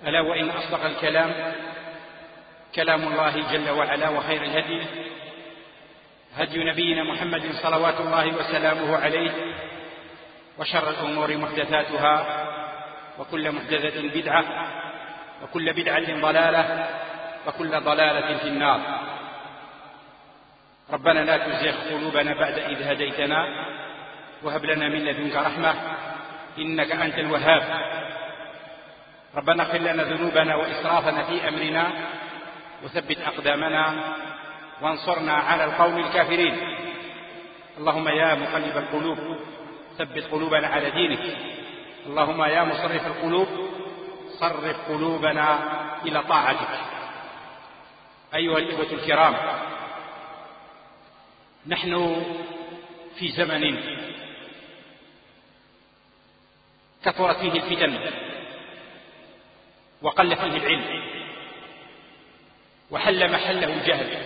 ألا وإن أصدق الكلام كلام الله جل وعلا، وخير الهدي هدي نبينا محمد صلوات الله وسلامه عليه، وشر الأمور محدثاتها، وكل محدثة بدعة، وكل بدعة ضلالة، وكل ضلالة في النار. ربنا لا تزغ قلوبنا بعد إذ هديتنا، وهب لنا من لدنك رحمة إنك أنت الوهاب. ربنا اغفر لنا ذنوبنا وإسرافنا في أمرنا، وثبت أقدامنا، وانصرنا على القوم الكافرين. اللهم يا مقلب القلوب ثبت قلوبنا على دينك. اللهم يا مصرف القلوب صرف قلوبنا إلى طاعتك. أيها الإخوة الكرام، نحن في زمن كثرت فيه الفتن، وقل فيه العلم، وحل محله الجهل،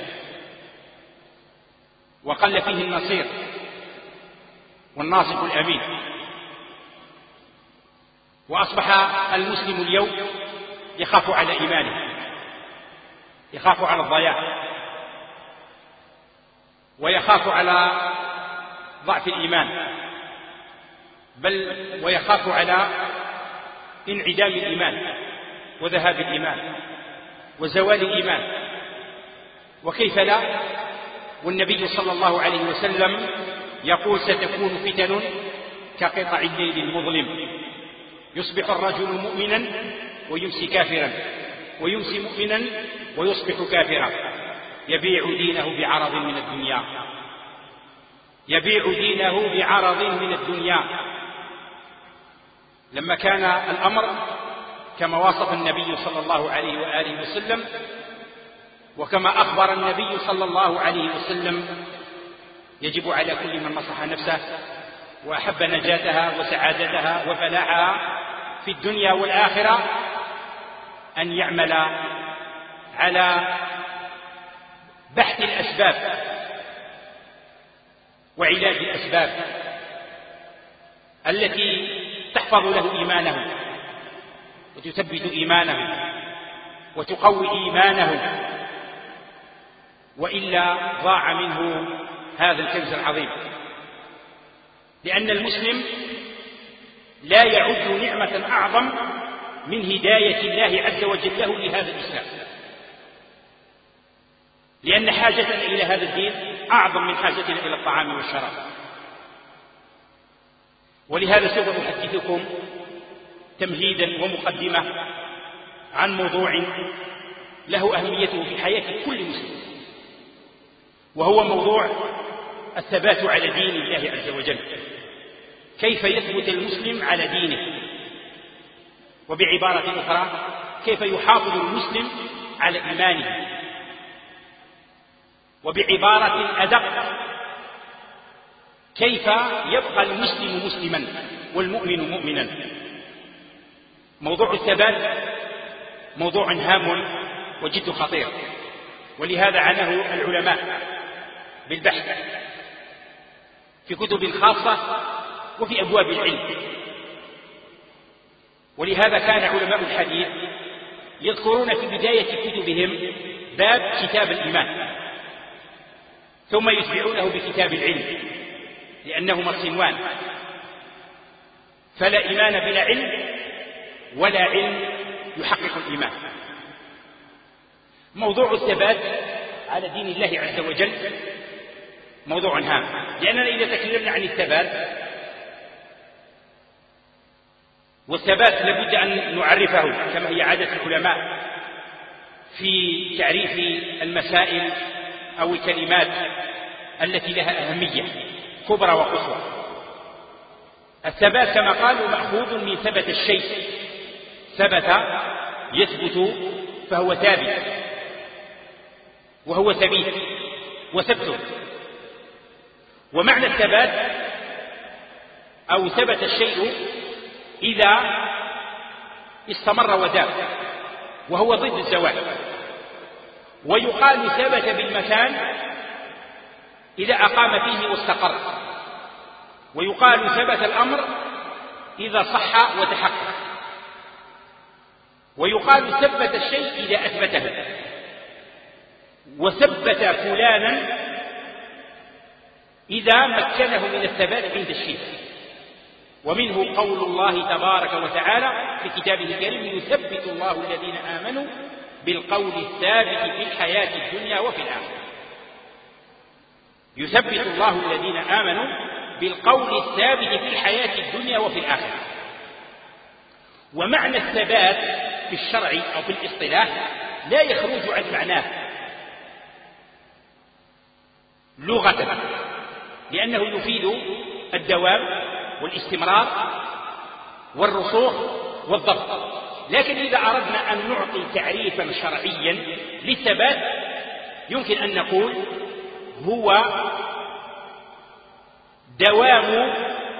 وقل فيه النصير والناصح الأمين. وأصبح المسلم اليوم يخاف على إيمانه، يخاف على الضياع، ويخاف على ضعف الإيمان، بل ويخاف على انعدام الإيمان وذهاب الإيمان وزوال الإيمان. وكيف لا، والنبي صلى الله عليه وسلم يقول: ستكون فتن كقطع الليل المظلم، يصبح الرجل مؤمنا ويمسي كافرا، ويمسي مؤمنا ويصبح كافرا، يبيع دينه بعرض من الدنيا، يبيع دينه بعرض من الدنيا. لما كان الأمر كما وصف النبي صلى الله عليه وآله وسلم، وكما أخبر النبي صلى الله عليه وسلم، يجب على كل من نصح نفسه وأحب نجاتها وسعادتها وفلاحها في الدنيا والآخرة أن يعمل على بحث الأسباب وعلاج الأسباب التي تحفظ له إيمانه وتثبت إيمانه وتقوي إيمانه، وإلا ضاع منه هذا الكنز العظيم. لأن المسلم لا يعد نعمة أعظم من هداية الله عز وجل له لهذا الإسلام، لأن حاجتنا إلى هذا الدين أعظم من حاجتنا إلى الطعام والشراب. ولهذا سوف أحدثكم تمهيدا ومقدمة عن موضوع له أهميته في حياة كل مسلم، وهو موضوع الثبات على دين الله عز وجل. كيف يثبت المسلم على دينه؟ وبعبارة أخرى، كيف يحافظ المسلم على إيمانه؟ وبعبارة أدق، كيف يبقى المسلم مسلما والمؤمن مؤمنا؟ موضوع الثبات موضوع هام وجد خطير، ولهذا عناه العلماء بالبحث في كتب خاصة وفي أبواب العلم. ولهذا كان علماء الحديث يذكرون في بداية كتبهم باب كتاب الإيمان، ثم يتبعونه بكتاب العلم، لأنهما صنوان، فلا إيمان بلا علم، ولا علم يحقق الإيمان. موضوع الثبات على دين الله عز وجل موضوع هام، لأننا إذا تكلمنا عن الثبات، والثبات لابد أن نعرفه كما هي عادة العلماء في تعريف المسائل أو الكلمات التي لها أهمية كبرى وقصوى. الثبات كما قالوا مأخوذ من ثبت الشيء، ثبت يثبت فهو ثابت، وهو ثبيت وثبت. ومعنى الثبات أو ثبت الشيء إذا استمر ودام، وهو ضد الزوال. ويقال ثبت بالمكان إذا أقام فيه واستقر، ويقال ثبت الأمر إذا صح وتحقق. ويقال ثبت الشيء إذا أثبته، وثبت فلانا إذا مكنه من الثبات عند الشيء. ومنه قول الله تبارك وتعالى في كتابه الكريم: يثبت الله الذين آمنوا بالقول الثابت في الحياة الدنيا وفي الآخرة. يثبت الله الذين آمنوا بالقول الثابت في الحياة الدنيا وفي الآخرة. ومعنى الثبات في الشرع أو في الاصطلاح لا يخرج عن معناه لغة، لأنه يفيد الدوام والاستمرار والرسوخ والضبط. لكن إذا أردنا أن نعطي تعريفا شرعيا للثبات يمكن أن نقول هو دوام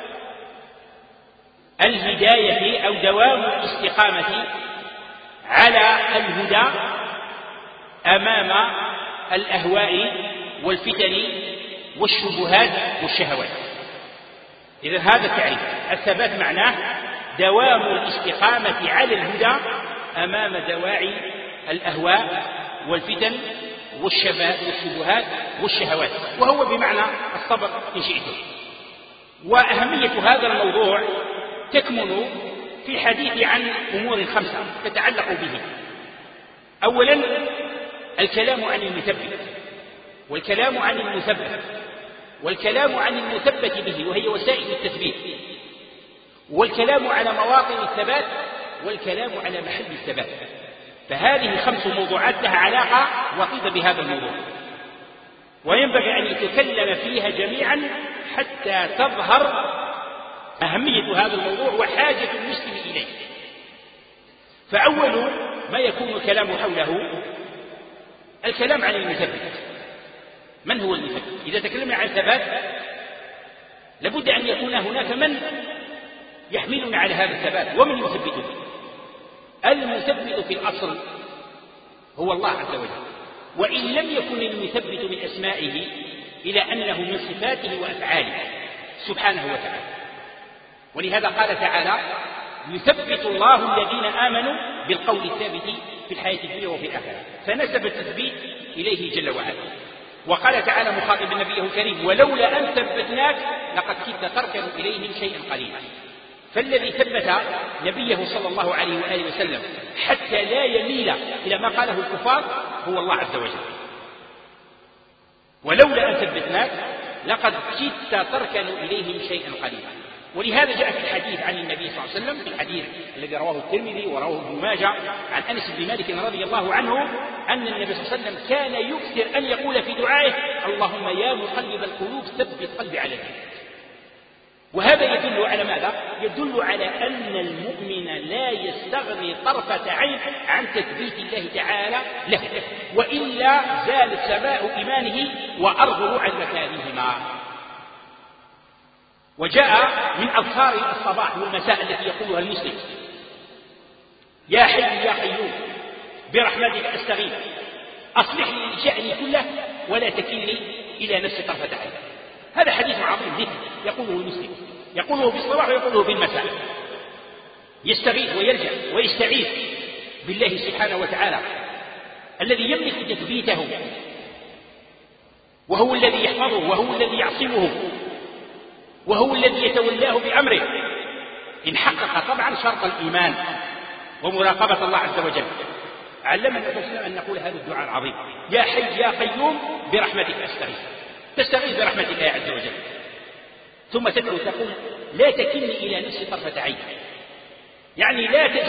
الهداية أو دوام الاستقامة على الهدى أمام الأهواء والفتن والشبهات والشهوات. إذن هذا التعريف. الثبات معناه دوام الاستقامة على الهدى أمام دواعي الأهواء والفتن والشبهات والشهوات، وهو بمعنى الصبر إن شئتم. وأهمية هذا الموضوع تكمن في الحديث عن أمور 5 تتعلق به. أولا الكلام عن المثبت، والكلام عن المثبت، والكلام عن المثبت به وهي وسائل التثبيت، والكلام على مواطن الثبات، والكلام على محل الثبات. فهذه 5 موضوعات لها علاقة وطيدة بهذا الموضوع، وينبغي أن يتكلم فيها جميعا حتى تظهر أهمية هذا الموضوع وحاجة المسلم إليه. فأول ما يكون الكلام حوله الكلام عن المثبت. من هو المثبت؟ إذا تكلمنا عن ثبات لابد أن يكون هناك من يحملنا على هذا الثبات. ومن يثبته؟ المثبت في الأصل هو الله عز وجل، وإن لم يكن المثبت من أسمائه إلى أنه من صفاته وأفعاله سبحانه وتعالى. ولهذا قال تعالى: يثبت الله الذين آمنوا بالقول الثابت في الحياة الدنيا وفي الآخرة، فنسب التثبيت إليه جل وعلا. وقال تعالى مخاطبا نبيه الكريم: ولولا أن ثبتناك لقد كدت تركن إليهم شيئا قليلا. فالذي ثبت نبيه صلى الله عليه وآله وسلم حتى لا يميل إلى ما قاله الكفار هو الله عز وجل. ولولا أن ثبتناك لقد كدت تركن إليهم شيئا قليلا. ولهذا جاء في الحديث عن النبي صلى الله عليه وسلم، في الحديث الذي رواه الترمذي ورواه ابن ماجه عن أنس بن مالك رضي الله عنه، أن النبي صلى الله عليه وسلم كان يكثر أن يقول في دعائه: اللهم يا مقلب القلوب ثبت قلبي على دينك. وهذا يدل على ماذا؟ يدل على أن المؤمن لا يستغني طرفة عين عن تثبيت الله تعالى له، وإلا زالت سماء إيمانه وأرضه عن مكانهما. وجاء من أذكار الصباح والمساء التي يقولها المسلم: يا حي يا قيوم برحمتك أستغيث أصلح لي شأني كله ولا تكلني إلى نفسي طرفة عين. هذا حديث عظيم ذكر يقوله المسلم، يقوله في الصباح ويقوله في المساء، يستغيث ويلجأ ويستعيذ بالله سبحانه وتعالى الذي يملك تثبيته، وهو الذي يحفظه، وهو الذي يعصمه، وهو الذي يتولاه بأمره إن حقق طبعا شرط الإيمان ومراقبة الله عز وجل. علمنا النبي صلى الله عليه وسلم أن نقول هذا الدعاء العظيم: يا حي يا قيوم برحمتك أستغيث. تستغيث برحمة الله عز وجل، ثم تدعو تقول: لا تكلني إلى نفسي طرفة عين، يعني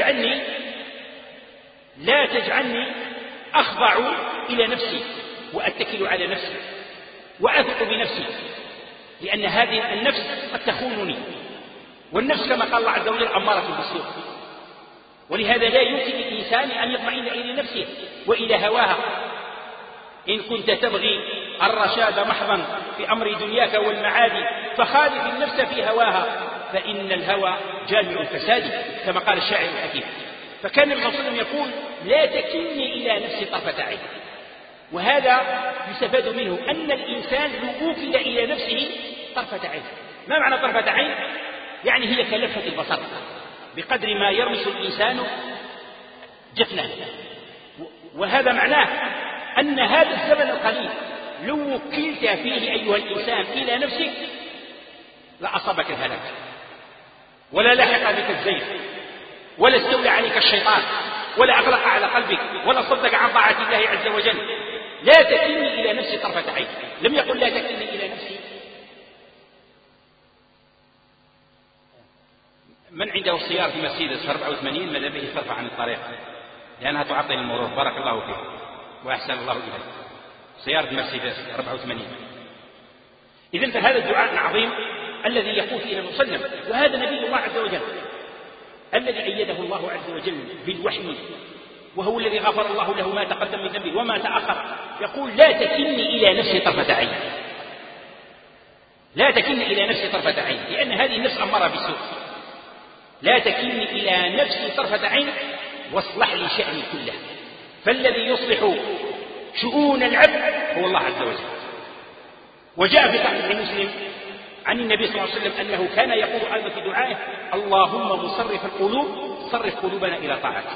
لا تجعلني أخضع إلى نفسي وأتكل على نفسي وأثق بنفسي، لأن هذه النفس قد تخونني، والنفس كما قال الله عز وجل أمارة بالسوء. ولهذا لا يمكن للإنسان أن يطمئن إلى نفسه وإلى هواها. إن كنت تبغي الرشاد محضا في أمر دنياك والمعاد فخالف النفس في هواها، فإن الهوى جامع الفساد، كما قال الشاعر الحكيم. فكان النبي صلى الله عليه وسلم يقول: لا تكلني إلى نفسي طرفة عين. وهذا يستفاد منه أن الإنسان لو أوكل إلى نفسه طرفة عين. ما معنى طرفة عين؟ يعني هي كلفة البصر، بقدر ما يرمش الإنسان جفنا. وهذا معناه أن هذا الزمن القليل لو وكلت فيه أيها الإنسان إلى نفسك لأصابك الهلاك، ولا لحق بك الزيف، ولا استولى عليك الشيطان، ولا أغلق على قلبك، ولا صدق عن طاعة الله عز وجل. لا تكلني إلى نفسي طرفة عين. لم يقل لا تكلني إلى نفسي. من عنده السيارة في مرسيدس 84 ماذا به صرف عن الطريق لأنها تعطل المرور. بارك الله فيك وأحسن الله إليك. سيارة مرسيدس 84. إذن فهذا الدعاء العظيم الذي يقول فيه النبي صلى الله عليه وسلم، وهذا نبي الله عز وجل الذي أيده الله عز وجل بالوحي، وهو الذي غفر الله له ما تقدم من ذنبه وما تأخر. يقول لا تكلني إلى نفسي طرفة عين. لا تكلني إلى نفسي طرفة عين، لأن هذه النفس أمارة بالسوء. لا تكلني إلى نفسي طرفة عين واصلح لي شأني كله. فالذي يصلح شؤون العبد هو الله عز وجل. وجاء في صحيح مسلم عن النبي صلى الله عليه وسلم أنه كان يقول أيضا في دعائه: اللهم مصرف القلوب صرف قلوبنا إلى طاعتك.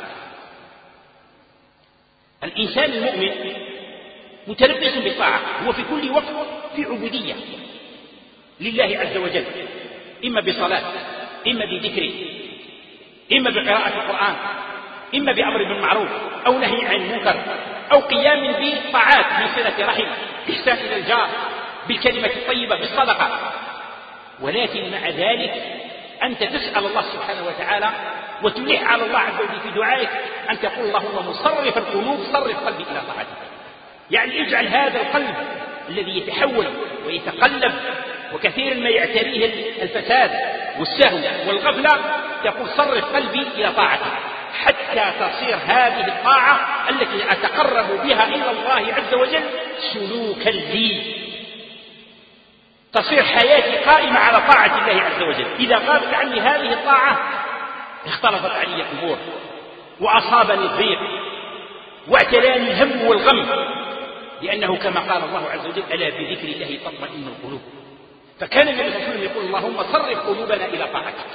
الإنسان المؤمن متلبس بالطاعة، هو في كل وقت في عبودية لله عز وجل، إما بصلاة، إما بذكر، إما بقراءة القرآن، إما بأمر بالمعروف أو نهي عن المنكر، أو قيام بالطاعات من صلة رحم، إحسان إلى الجار، بالكلمة الطيبة، بالصدقة. ولكن مع ذلك أنت تسأل الله سبحانه وتعالى وتلح على الله عز وجل في دعائك أن تقول: اللهم مصرف القلوب صرف قلبي إلى طاعتك. يعني اجعل هذا القلب الذي يتحول ويتقلب وكثيرا ما يعتريه الفساد والسهو والغفلة، تقول: صرف قلبي إلى طاعتك، حتى تصير هذه الطاعة التي أتقرب بها إلى الله عز وجل سلوكا لي، تصير حياتي قائمة على طاعة الله عز وجل. إذا غابت عني هذه الطاعة اختلطت علي الأمور، وأصابني الضيق، واعتلاني الهم والغم، لأنه كما قال الله عز وجل: ألا بذكر الله تطمئن القلوب. فكان النبي صلى الله عليه وسلم يقول: اللهم صرف قلوبنا إلى طاعتك.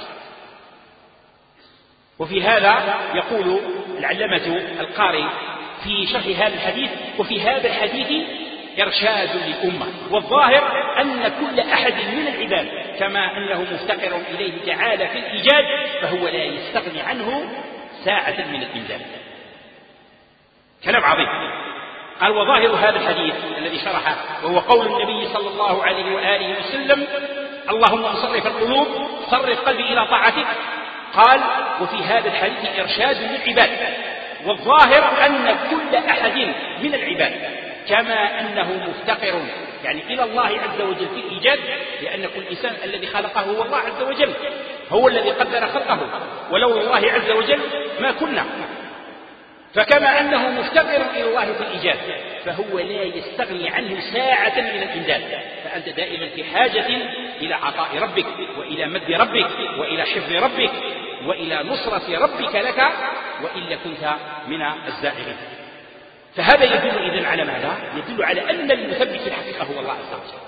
وفي هذا يقول العلامة القاري في شرح هذا الحديث: وفي هذا الحديث إرشاد للأمة، والظاهر أن كل أحد من العباد كما أنه مفتقر إليه تعالى في الإيجاد فهو لا يستغني عنه ساعة من الإنزال. كلام عظيم. قال: وظاهر هذا الحديث الذي شرحه وهو قول النبي صلى الله عليه وآله وسلم: اللهم صرف القلوب صرف قلبي إلى طاعتك. قال: وفي هذا الحديث إرشاد للعباد، والظاهر أن كل أحد من العباد كما أنه مفتقر يعني إلى الله عز وجل في الإيجاد، لأن كل إنسان الذي خلقه هو الله عز وجل، هو الذي قدر خلقه، ولولا الله عز وجل ما كنا. فكما أنه مفتقر إلى الله في الإيجاد فهو لا يستغني عنه ساعة من الإمداد، فأنت دائما في حاجة إلى عطاء ربك، وإلى مد ربك، وإلى حفظ ربك، وإلى نصرة ربك لك، وإلا كنت من الزائغين. فهذا يدل إذن على ماذا؟ يدل على أن المثبت الحقيقة هو الله عز وجل.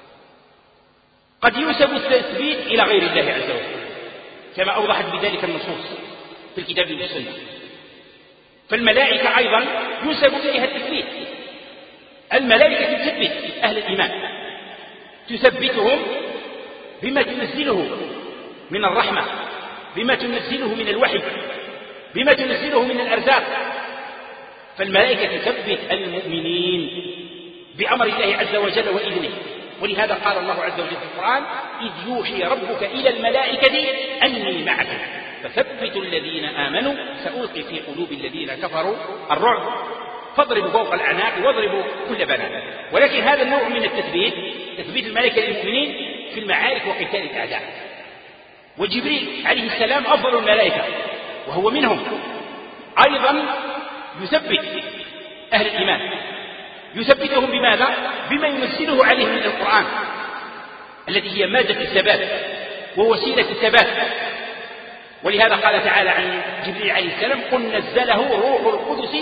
قد ينسب التثبيت إلى غير الله عز وجل كما أوضحت بذلك النصوص في الكتاب والسنة. فالملائكة أيضا ينسب إليها التثبيت. الملائكة تثبت أهل الإيمان، تثبتهم بما تنزله من الرحمة، بما تنزله من الوحي، بما تنزله من الأرزاق. فالملائكة تثبت المؤمنين بأمر الله عز وجل وإذنه. ولهذا قال الله عز وجل في القرآن: إذ يوحي ربك إلى الملائكة أني معكم فثبتوا الذين آمنوا سألقي في قلوب الذين كفروا الرعب فاضربوا فوق الأعناق واضربوا كل بنان. ولكن هذا النوع من التثبيت، تثبيت الملائكة للمؤمنين في المعارك وقتال الأعداء. وجبريل عليه السلام أفضل الملائكة وهو منهم، أيضا يثبت أهل الإيمان. يثبتهم بماذا؟ بما ينزله عليهم من القرآن التي هي مادة الثبات ووسيلة الثبات. ولهذا قال تعالى عن جبريل عليه السلام: قل نزله روح القدس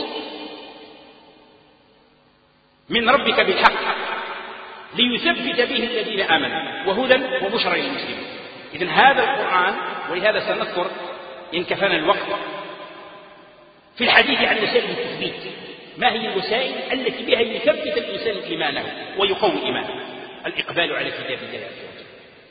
من ربك بالحق ليثبت به الذين آمنوا وهدى وبشرى للمسلمين. إذن هذا القرآن، ولهذا سنذكر إن كفانا الوقت في الحديث عن وسائل التثبيت. ما هي الوسائل التي بها يثبت الإنسان إيمانه ويقوي إيمانه؟ الإقبال على كتاب الله عز وجل.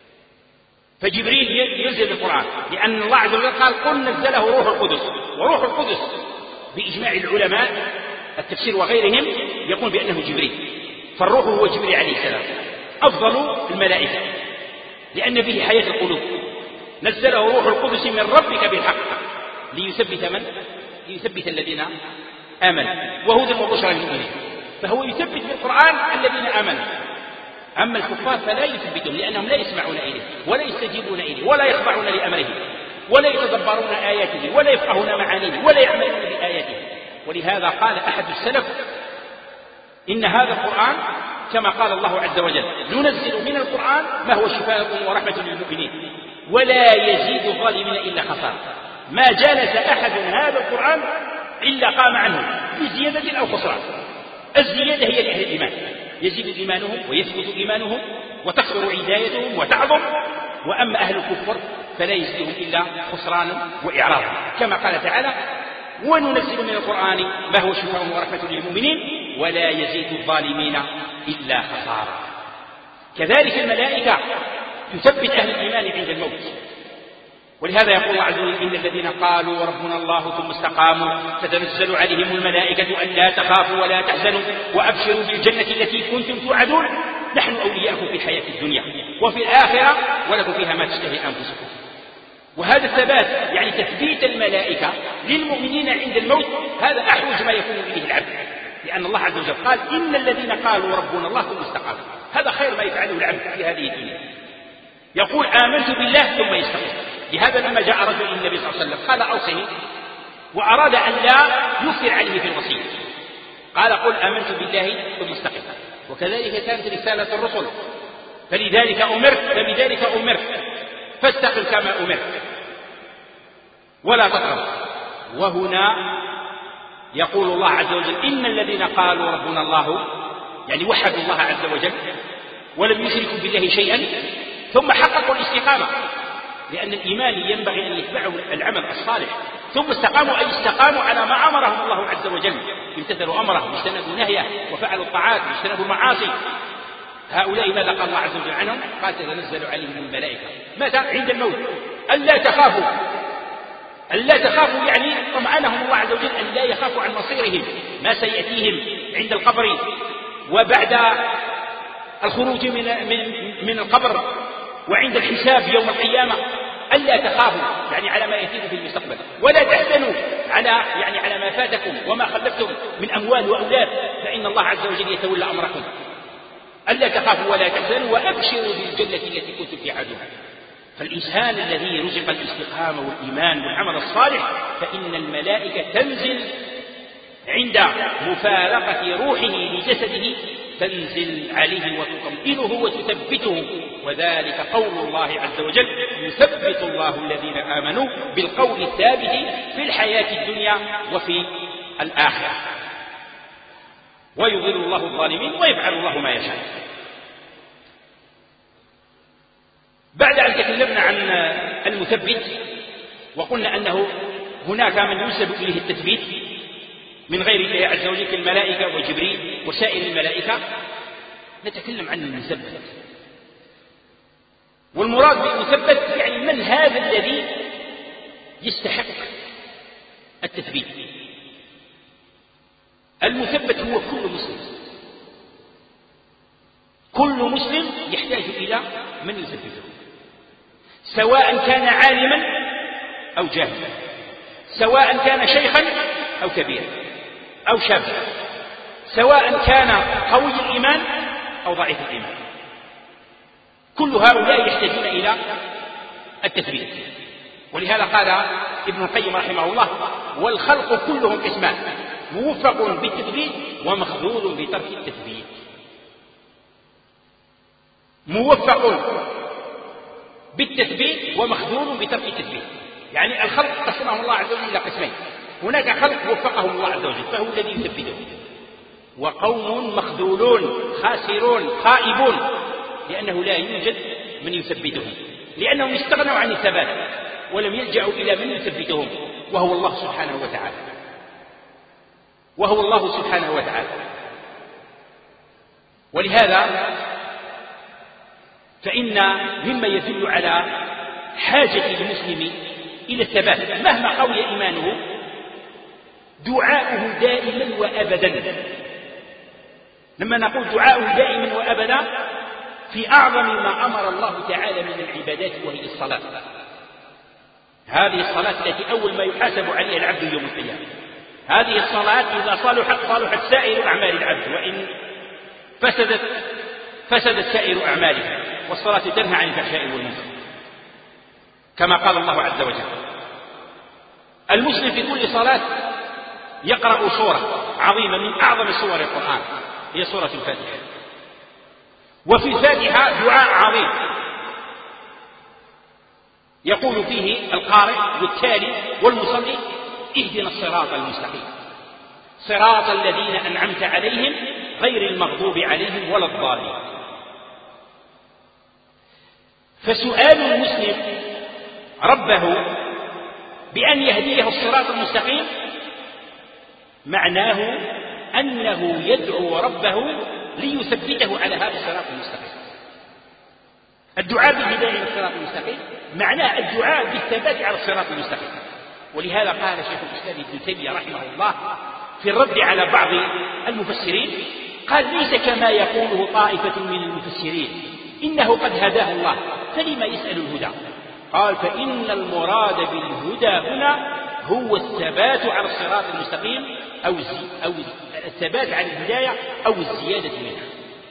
فجبريل ينزل القرآن، لأن الله عز وجل قال قل نزله روح القدس، وروح القدس بإجماع العلماء التفسير وغيرهم يقول بأنه جبريل، فالروح هو جبريل عليه السلام أفضل الملائكة لأن به حياة القلوب. نزله روح القدس من ربك بالحق ليثبت من؟ ليثبت الذين آمنوا وهدى وبشرى للمؤمنين. فهو يثبت بالقرآن الذين آمنوا. أما الكفار فلا يثبتهم لأنهم لا يسمعون إليه ولا يستجيبون إليه ولا يخضعون لأمره ولا يتدبرون آياته ولا يفقهون معانيه ولا يعملون بآياته. ولهذا قال أحد السلف إن هذا القرآن كما قال الله عز وجل ننزل من القرآن ما هو شفاء ورحمة للمؤمنين ولا يزيد الظالمين إلا خسارة. ما جالس أحد هذا القرآن إلا قام عنه بزيادة أو خسران. الزيادة هي لأهل الإيمان، يزيد إيمانهم ويثبت إيمانهم وتكثر هدايتهم وتعظم. وأما أهل الكفر فلا يزيدهم إلا خسرانا وإعراضا، كما قال تعالى وننزل من القرآن ما هو شفاء ورحمة للمؤمنين ولا يزيد الظالمين إلا خسارا. كذلك الملائكة تثبت أهل الإيمان عند الموت. ولهذا يقول الله عز وجل إن الذين قالوا ربنا الله ثم استقاموا تتنزل عليهم الملائكة ألا تخافوا ولا تحزنوا وأبشروا بالجنة التي كنتم توعدون نحن أولياءكم في الحياة الدنيا وفي الآخرة ولكم فيها ما تشتهي أنفسكم. وهذا الثبات يعني تثبيت الملائكة للمؤمنين عند الموت هذا أحوج ما يكون إليه العبد، لأن الله عز وجل قال إن الذين قالوا ربنا الله ثم استقاموا. هذا خير ما يفعله العبد في هذه الدنيا، يقول آمنت بالله ثم يستقيم. لهذا لما جاء رجل إلى النبي صلى الله عليه وسلم قال أوصني وأراد أن لا يكثر عليه في الوصية قال قل آمنت بالله ثم استقم. وكذلك كانت رسالة الرسل فلذلك أمرت فاستقم كما أمرت ولا تطغوا. وهنا يقول الله عز وجل إن الذين قالوا ربنا الله يعني وحدوا الله عز وجل ولم يشركوا بالله شيئا ثم حققوا الاستقامة، لأن الإيمان ينبغي أن يتبعه العمل الصالح. ثم استقاموا أي استقاموا على ما أمرهم الله عز وجل، امتثلوا أمره واجتنبوا نهيه وفعلوا الطاعات واجتنبوا المعاصي. هؤلاء ماذا قال الله عز وجل عنهم؟ قال تتنزل عليهم الملائكة متى؟ عند الموت ألا تخافوا يعني طمأنهم الله عز وجل أن لا يخافوا عن مصيرهم ما سيأتيهم عند القبر وبعد الخروج من القبر وعند الحساب يوم القيامة. ألا تخافوا يعني على ما يأتيكم في المستقبل ولا تحزنوا على ما فاتكم وما خلفتم من أموال وأولاد فإن الله عز وجل يتولى أمركم. ألا تخافوا ولا تحزنوا وأبشروا بالجنة التي كنتم توعدونها. فالإنسان الذي رزق الاستقامة والإيمان والعمل الصالح فإن الملائكة تنزل عند مفارقة روحه لجسده تنزل عليه وتطمئنه وتثبته. وذلك قول الله عز وجل يثبت الله الذين آمنوا بالقول الثابت في الحياة الدنيا وفي الآخرة ويضل الله الظالمين ويفعل الله ما يشاء. بعد أن تكلمنا عن المثبت وقلنا أنه هناك من ينسب إليه التثبيت من غير الله عز وجل كالملائكة وجبريل وسائر الملائكة، نتكلم عن المثبت. والمراد بالمثبت يعني من هذا الذي يستحق التثبيت. المثبت هو كل مسلم، كل مسلم يحتاج إلى من يثبته سواء كان عالما أو جاهلا، سواء كان شيخا أو كبيرا أو شابا، سواء كان قوي الإيمان أو ضعيف الإيمان، كل هؤلاء يحتاجون إلى التثبيت. ولهذا قال ابن القيم رحمه الله والخلق كلهم قسمان موفق بالتثبيت ومخذول بترك التثبيت. موفق بالتثبيت ومخذول بترك التثبيت، يعني الخلق قسمهم الله عز وجل إلى قسمين، هناك خلق وفقهم الله عز وجل فهو الذي يثبتهم، وقوم مخذولون خاسرون خائبون لأنه لا يوجد من يثبتهم، لأنهم استغنوا عن الثبات ولم يلجأوا إلى من يثبتهم وهو الله سبحانه وتعالى. وهو الله سبحانه وتعالى. ولهذا فإن مما يدل على حاجة المسلم إلى الثبات مهما قوي إيمانه دعاؤه دائما وأبدا. لما نقول دعاؤه دائما وأبدا في أعظم ما أمر الله تعالى من العبادات وهي الصلاة. هذه الصلاة التي أول ما يحاسب عليها العبد يوم القيامة. هذه الصلاة إذا صلحت سائر أعمال العبد، وإن فسدت سائر أعمالها. والصلاة تنهى عن الفحشاء والمنكر كما قال الله عز وجل. المسلم في كل صلاة يقرأ سورة عظيمة من أعظم سور القرآن هي سورة الفاتحة. وفي الفاتحة دعاء عظيم يقول فيه القارئ والتالي والمصلي: اهدنا الصراط المستقيم صراط الذين أنعمت عليهم غير المغضوب عليهم ولا الضالين. فسؤال المسلم ربه بأن يهديه الصراط المستقيم معناه أنه يدعو ربه ليثبته على هذا الصراط المستقيم. الدعاء بالهداية إلى الصراط المستقيم معناه الدعاء بالثبات على الصراط المستقيم. ولهذا قال شيخ الإسلام ابن تيمية رحمه الله في الرد على بعض المفسرين قال: ليس كما يقوله طائفة من المفسرين إنه قد هداه الله فلما يسأل الهدى. قال: فإن المراد بالهدى هنا هو الثبات على الصراط المستقيم أو الثبات على الهداية أو الزيادة منها.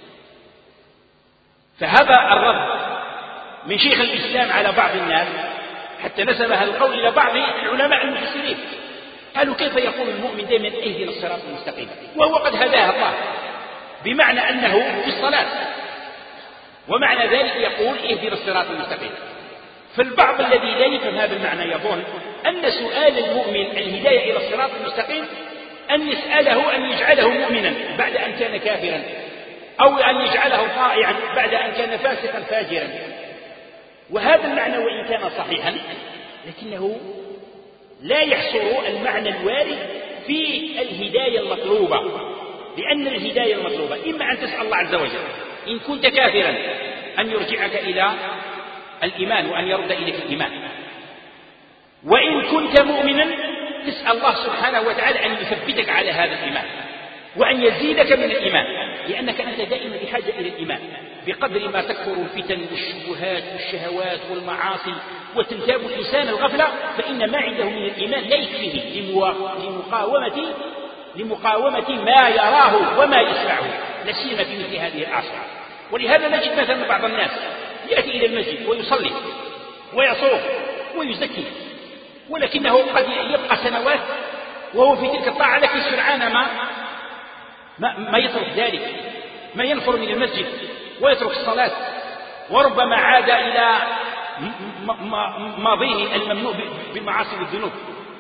فهذا الرد من شيخ الإسلام على بعض الناس حتى نسب هذا القول إلى بعض العلماء المفسرين. قالوا: كيف يقول المؤمن دائما اهدنا الصراط المستقيم وهو قد هداه الله، بمعنى أنه في الصلاة، ومعنى ذلك يقول اهدنا الصراط المستقيم. فالبعض الذي لا يفهم هذا المعنى يظن أن سؤال المؤمن الهداية إلى الصراط المستقيم أن يسأله أن يجعله مؤمنا بعد أن كان كافرا، أو أن يجعله طائعا بعد أن كان فاسقا فاجرا. وهذا المعنى وإن كان صحيحا لكنه لا يحصر المعنى الوارد في الهداية المطلوبة، لأن الهداية المطلوبة إما أن تسأل الله عز وجل إن كنت كافرا أن يرجعك إلى الإيمان وأن يرد إليك الإيمان، وإن كنت مؤمنا تسأل الله سبحانه وتعالى أن يثبتك على هذا الإيمان وأن يزيدك من الإيمان، لأنك أنت دائما بحاجة إلى الإيمان. بقدر ما تكثر الفتن والشبهات والشهوات والمعاصي وتنتاب الإنسان الغفلة فإن ما عنده من الإيمان لا يكفيه لمقاومة ما يراه وما يسمعه، لا سيما في مثل هذه الأعصار. ولهذا نجد مثلا بعض الناس يأتي إلى المسجد ويصلي ويصوم ويزكي، ولكنه قد يبقى سنوات وهو في تلك الطاعة، لكن سرعان ما يترك ذلك، ما ينفر من المسجد ويترك الصلاة، وربما عاد إلى ماضيه الممنوع بالمعاصي والذنوب.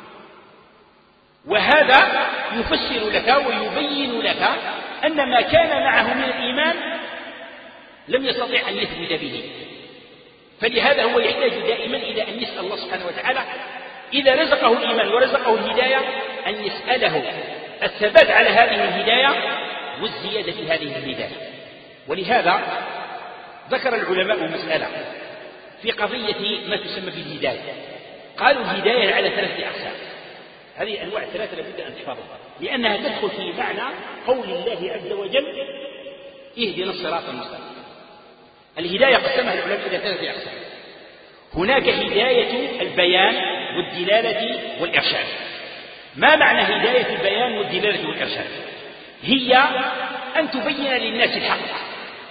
وهذا يفسر لك ويبين لك أن ما كان معه من الإيمان لم يستطع أن يثبت به. فلهذا هو يحتاج دائما إلى أن يسأل الله سبحانه وتعالى إذا رزقه الإيمان ورزقه الهداية أن يسأله الثبات على هذه الهداية والزيادة في هذه الهداية. ولهذا ذكر العلماء مسألة في قضية ما تسمى بالهداية. قالوا الهداية على 3 أقسام. هذه الأنواع 3 لابد أن تحفظها، لأنها تدخل في معنى قول الله عز وجل اهدنا الصراط المستقيم. الهداية قسمها العلماء إلى 3 أقسام. هناك هداية البيان والدلالة والإرشاد. ما معنى هداية البيان والدلالة والإرشاد؟ هي أن تبين للناس الحق،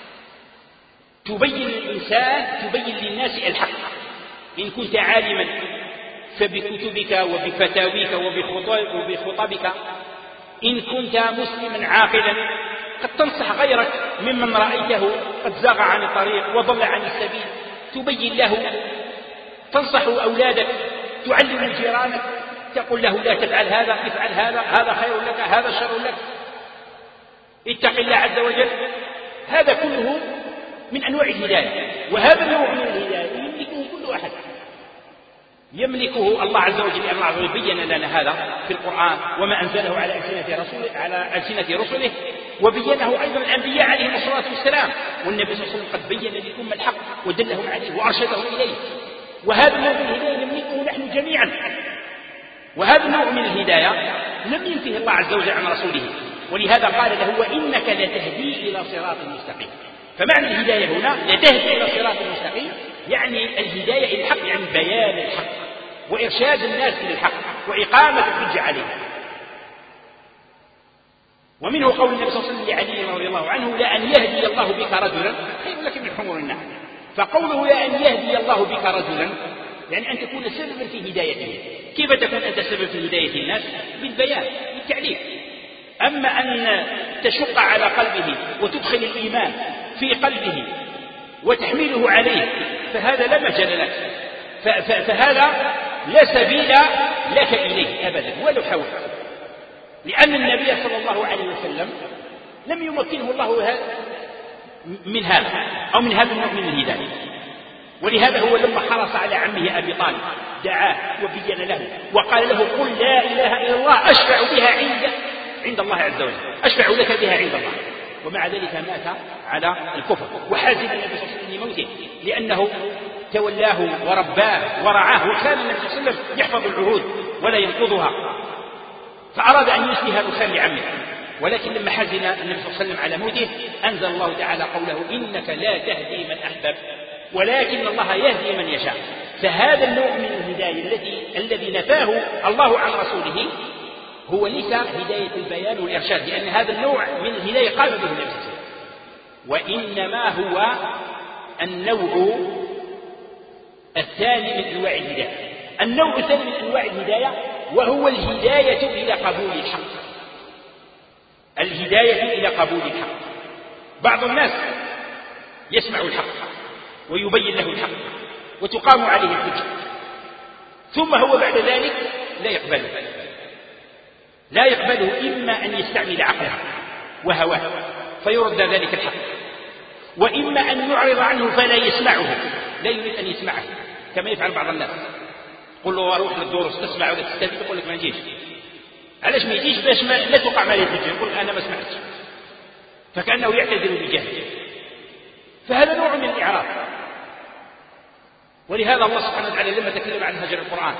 تبين للناس الحق. إن كنت عالما فبكتبك وبفتاويك وبخطبك، إن كنت مسلما عاقلا قد تنصح غيرك ممن رأيته قد زاغ عن الطريق وضل عن السبيل، تبين له، تنصح أولادك، تعلم جيرانك، تقول له لا تفعل هذا، افعل هذا، هذا خير لك، هذا شر لك، اتق الله عز وجل. هذا كله من أنواع الهداية، وهذا النوع من الهداية يملكه كل أحد. يملكه الله عز وجل، لأن الله عز وجل بين لنا هذا في القرآن وما أنزله على ألسنة رسله، وبينه أيضا الأنبياء عليهم الصلاة والسلام، والنبي صلى الله عليه وسلم قد بين للأمة الحق ودلهم عليه وأرشدهم إليه. وهذا النوع من الهداية نملكه نحن جميعا، وهذا النوع من الهداية لم ينفه الله عز وجل عن رسوله، ولهذا قال له وإنك لتهدي إلى صراط مستقيم. فمعنى الهداية هنا لتهدي إلى صراط مستقيم، يعني الهداية إلى الحق، يعني بيان الحق وإرشاد الناس إلى الحق وإقامة الحجة عليه. ومنه قول النبي صلى الله عليه وسلم لعلي رضي الله عنه لأن يهدي الله بك رجلا خير لك من حمر النعم. فقوله لأن يهدي الله بك رجلا يعني أن تكون سببا في هدايته. كيف تكون أنت سبب في هداية الناس؟ بالبيان، بالتعليم. أما أن تشق على قلبه وتدخل الإيمان في قلبه وتحمله عليه فهذا لا مجال لك، فهذا لا سبيل لك إليه أبدا ولو حاولت، لأن النبي صلى الله عليه وسلم لم يمكنه الله من هذا أو من هذا النوع من الهداية. ولهذا هو لما حرص على عمه أبي طالب دعاه وبين له وقال له قل لا إله إلا الله أشفع بها عند الله عز وجل، أشفع لك بها عند الله. ومع ذلك مات على الكفر، وحزن النبي صلى الله عليه وسلم لموته لأنه تولاه ورباه ورعاه، وكان النبي صلى الله عليه وسلم يحفظ العهود ولا ينقضها، فأراد أن يشبه هذا الخير لعمه. ولكن لما حزن النبي صلى الله عليه وسلم على موته أنزل الله تعالى قوله إنك لا تهدي من أحببت ولكن الله يهدي من يشاء. فهذا النوع من الهداية الذي نفاه الله عن رسوله هو ليس هداية البيان والإرشاد، لأن هذا النوع من الهداية قام به النبي صلى الله عليه وسلم، وإنما هو النوع الثاني من أنواع الهداية. النوع الثاني من أنواع الهداية وهو الهداية إلى قبول الحق. الهداية إلى قبول الحق. بعض الناس يسمع الحق ويبين له الحق وتقام عليه الحجة، ثم هو بعد ذلك لا يقبله إما أن يستعمل عقله وهواه فيرد ذلك الحق، وإما أن يعرض عنه فلا يسمعه، لا يريد أن يسمعه كما يفعل بعض الناس. قل له أروح للدروس تسمع ولا تستفيد، يقول لك ما يجيش. علاش ما يجيش؟ باش لا تقع عليه الحجة، يقول أنا ما سمعتش، فكأنه يعتذر بجهله. فهذا نوع من الإعراض. ولهذا الله سبحانه وتعالى لما تكلم عن هجر القرآن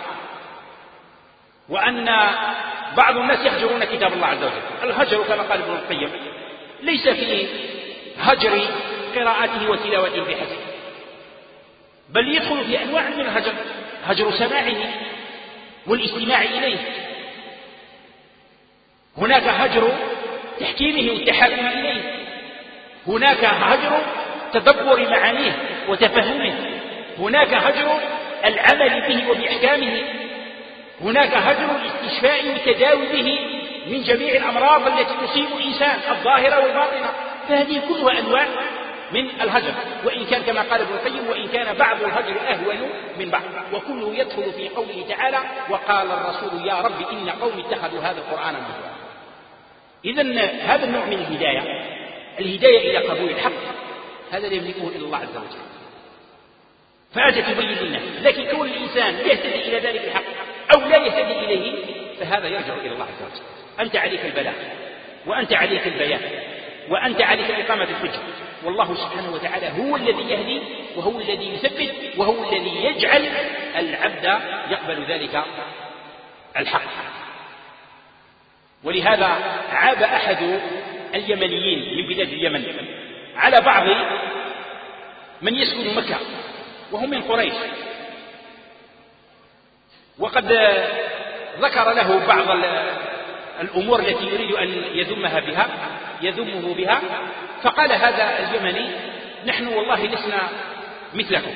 وأن بعض الناس يهجرون كتاب الله عز وجل، الهجر كما قال ابن القيم ليس في هجر قراءته وتلاوته بحسب، بل يدخل في أنواع من الهجر، هجر سماعه والاستماع إليه. هناك هجر تحكيمه والتحاكم إليه، هناك هجر تدبر معانيه وتفهمه، هناك هجر العمل به وبأحكامه، هناك هجر الاستشفاء والتداوي به من جميع الأمراض التي تصيب الإنسان الظاهرة والباطنة. فهذه كلها أنواع من الهجر، وإن كان كما قال ابن القيم وإن كان بعض الهجر أهون من بعض، وكله يدخل في قوله تعالى وقال الرسول يا رب إن قوم اتخذوا هذا القرآن مهجورا. إذن هذا النوع من الهداية إلى قبول الحق هذا لا يملكه إلا الله عز وجل، فأتى تبين للناس. لكن كون الإنسان يهتدي إلى ذلك الحق أو لا يهتدي إليه فهذا يرجع إلى الله عز وجل. أنت عليك البلاغ، وأنت عليك البيان، وأنت عليك إقامة الحجة، والله سبحانه وتعالى هو الذي يهدي وهو الذي يثبت وهو الذي يجعل العبد يقبل ذلك الحق. ولهذا عاب أحد اليمنيين من بلاد اليمن على بعض من يسكن مكة وهم من قريش، وقد ذكر له بعض الأمور التي يريد أن يذمه بها، فقال هذا اليمني نحن والله لسنا مثلكم.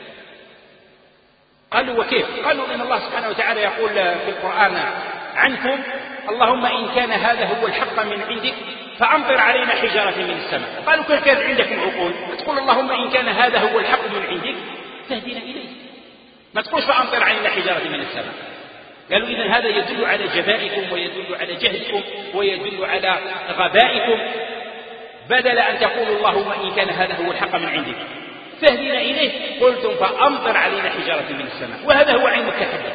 قالوا وكيف؟ قالوا إن الله سبحانه وتعالى يقول في القرآن عنكم اللهم إن كان هذا هو الحق من عندك فأمطر علينا حجارة من السماء. قالوا كيف كان عندكم عقول تقول اللهم إن كان هذا هو الحق من عندك تهدينا إليه، ما تقولش فأمطر علينا حجارة من السماء. قالوا إذن هذا يدل على جفائكم ويدل على جهلكم ويدل على غبائكم، بدل أن تقولوا اللهم إن كان هذا هو الحق من عندك فاهدنا إليه قلتم فأمطر علينا حجارة من السماء. وهذا هو عين التحدي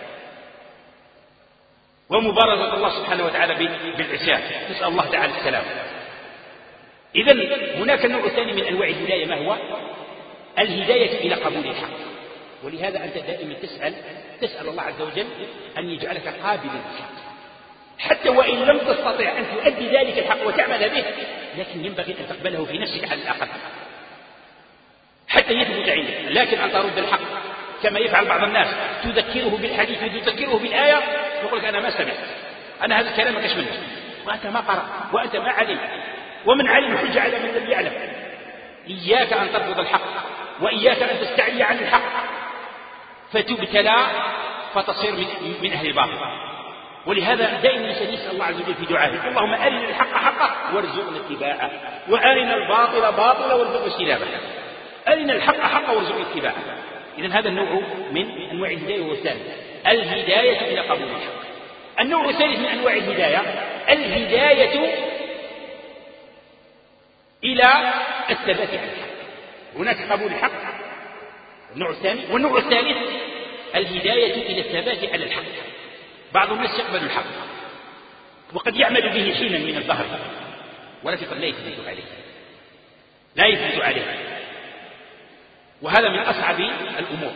ومبارزة الله سبحانه وتعالى بالعصيان، نسأل الله تعالى السلام. إذن هناك النوع الثاني من أنواع الهداية، ما هو؟ الهداية إلى قبول الحق. ولهذا أنت دائما تسأل الله عز وجل أن يجعلك قابلا للحق، حتى وإن لم تستطع أن تؤدي ذلك الحق وتعمل به، لكن ينبغي أن تقبله في نفسك على الأقل حتى يثبت عندك. لكن أن ترد الحق كما يفعل بعض الناس، تذكره بالحديث وتذكره بالآية، يقول لك أنا ما سمعت، أنا هذا الكلام ما كاش منه، وأنت ما قرأ وأنت ما علم، ومن علم حجة على من لم يعلم. إياك أن ترفض الحق، وإياك أن تستعلي عن الحق فتبتلى فتصير من أهل الباطل. ولهذا دائما الإنسان يسأل الله عز وجل في دعائه: اللهم أرنا الحق حقا وارزقنا اتباعه، وأرنا الباطل باطلا وارزقنا اجتنابه. أرنا الحق حقا وارزقنا اتباعه. إذن هذا النوع من أنواع الهداية هو الثاني، الهداية إلى قبول الحق. النوع الثالث من أنواع الهداية الهداية إلى الثبات على الحق. هناك قبول الحق النوع الثاني، والنوع الثالث الهداية إلى الثبات على الحق. بعض الناس يقبل الحق وقد يعمل به حينا من الظهر، ولكن قد لا يثبت عليه، وهذا من أصعب الأمور.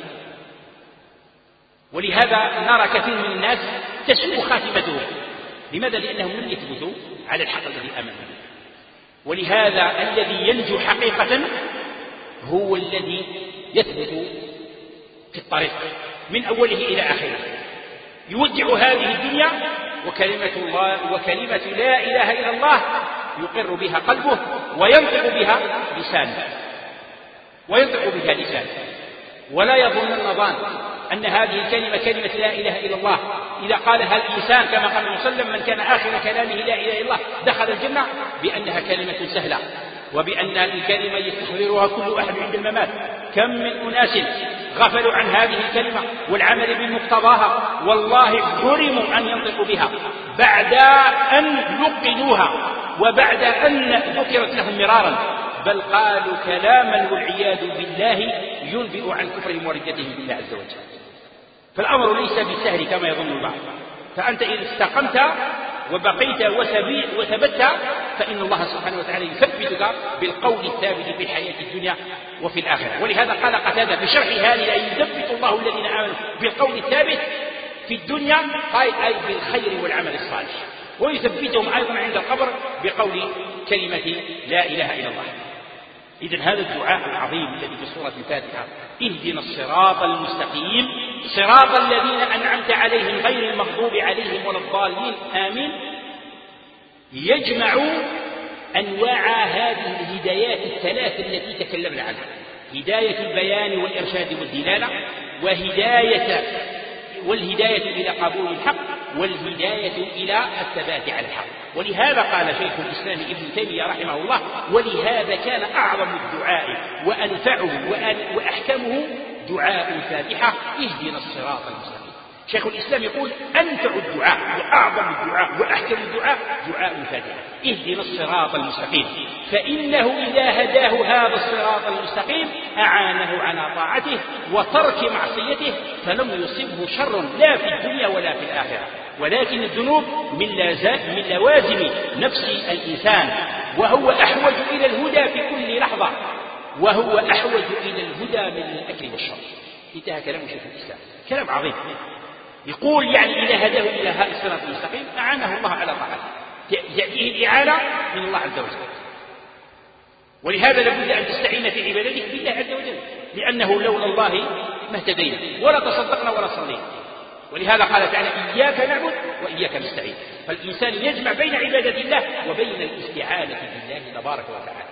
ولهذا نرى كثير من الناس تسوء خاتمتهم. لماذا؟ لأنهم لم يثبتوا على الحق الذي آمنوا به. ولهذا الذي ينجو حقيقة هو الذي يثبت في الطريق من أوله إلى آخره، يودع هذه الدنيا وكلمة لا إله إلا الله يقر بها قلبه وينطق بها لسانه ولا يظن النظان أن هذه الكلمة كلمة لا إله إلا الله إذا قالها الإنسان كما قال النبي صلى الله عليه وسلم: من كان آخر كلامه لا إله إلا الله دخل الجنة، بأنها كلمة سهلة، وبأن الكلمة يستحضرها كل أحد عند الممات. كم من أناس غفلوا عن هذه الكلمة والعمل بمقتضاها، والله حرموا أن ينطقوا بها بعد أن لقنوها وبعد أن ذكرت لهم مرارا، بل قالوا كلاما والعياذ بالله ينبئ عن كفرهم وردتهم بالله عز وجل. فالأمر ليس بالسهل كما يظن البعض. فأنت إذا استقمت وبقيت وثبت فإن الله سبحانه وتعالى يثبتك بالقول الثابت في الحياة الدنيا وفي الآخرة. ولهذا قال قتادة في شرح هذه: أن يثبت الله الذين آمنوا بالقول الثابت في الدنيا، أي بالخير والعمل الصالح، ويثبتهم أيضا عند القبر بقول كلمة لا إله إلا الله. إذن هذا الدعاء العظيم الذي في سورة الفاتحة: اهدنا الصراط المستقيم صراط الذين أنعمت عليهم غير المغضوب عليهم ولا الضالين آمين، يجمع أنواع هذه الهدايات الثلاث التي تكلمنا عنها: هداية البيان والإرشاد والدلالة، والهداية إلى قبول الحق، والهداية إلى الثبات على الحق. ولهذا قال شيخ الإسلام ابن تيمية رحمه الله: ولهذا كان أعظم الدعاء وأنفعه وأحكمه دعاء الفاتحة: اهدنا الصراط المستقيم. شيخ الإسلام يقول: أنفع الدعاء وأعظم الدعاء وأحكم الدعاء دعاء الفاتحة: اهدنا الصراط المستقيم، فإنه إذا هداه هذا الصراط المستقيم أعانه على طاعته وترك معصيته، فلم يصبه شر لا في الدنيا ولا في الآخرة. ولكن الذنوب من لوازم نفس الإنسان، وهو أحوج إلى الهدى في كل لحظة، وهو أحوج إلى الهدى من الأكل والشرب. انتهى كلام شيخ الإسلام، كلام عظيم. يقول يعني إذا هداه إلى هذا الصراط المستقيم أعانه الله على طاعته، يأتيه الإعانة من الله عز وجل. ولهذا لابد أن تستعين في عبادتك بالله عز وجل، لأنه لولا الله ما اهتدينا ولا تصدقنا ولا صلينا. ولهذا قال تعالى: إياك نعبد وإياك نستعين. فالإنسان يجمع بين عبادة الله وبين الاستعانة بالله تبارك وتعالى،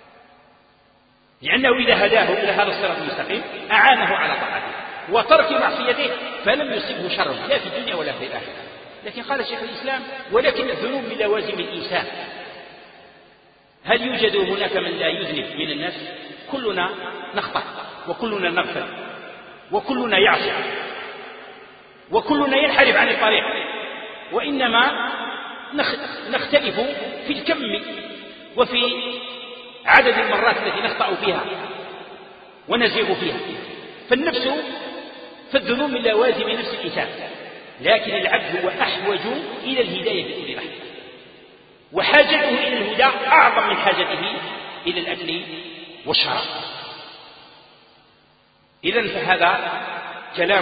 لأنه إذا هداه إلى هذا الصراط المستقيم أعانه على طاعته وترك معصيته، فلم يصبه شر لا في الدنيا ولا في الآخرة. لكن قال شيخ الإسلام: ولكن الذنوب من لوازم الإنسان. هل يوجد هناك من لا يذنب من الناس؟ كلنا نخطأ وكلنا نغفل وكلنا يعصي وكلنا ينحرف عن الطريق، وإنما نختلف في الكم وفي عدد المرات التي نخطأ فيها. ونزيغ فيها. فالنفس فالذنوب من لوازم نفس الإنسان، لكن العبد هو أحوج إلى الهداية بكل لحظة، وحاجته إلى الهدى أعظم من حاجته إلى الأكل والشراب. إذن فهذا كلام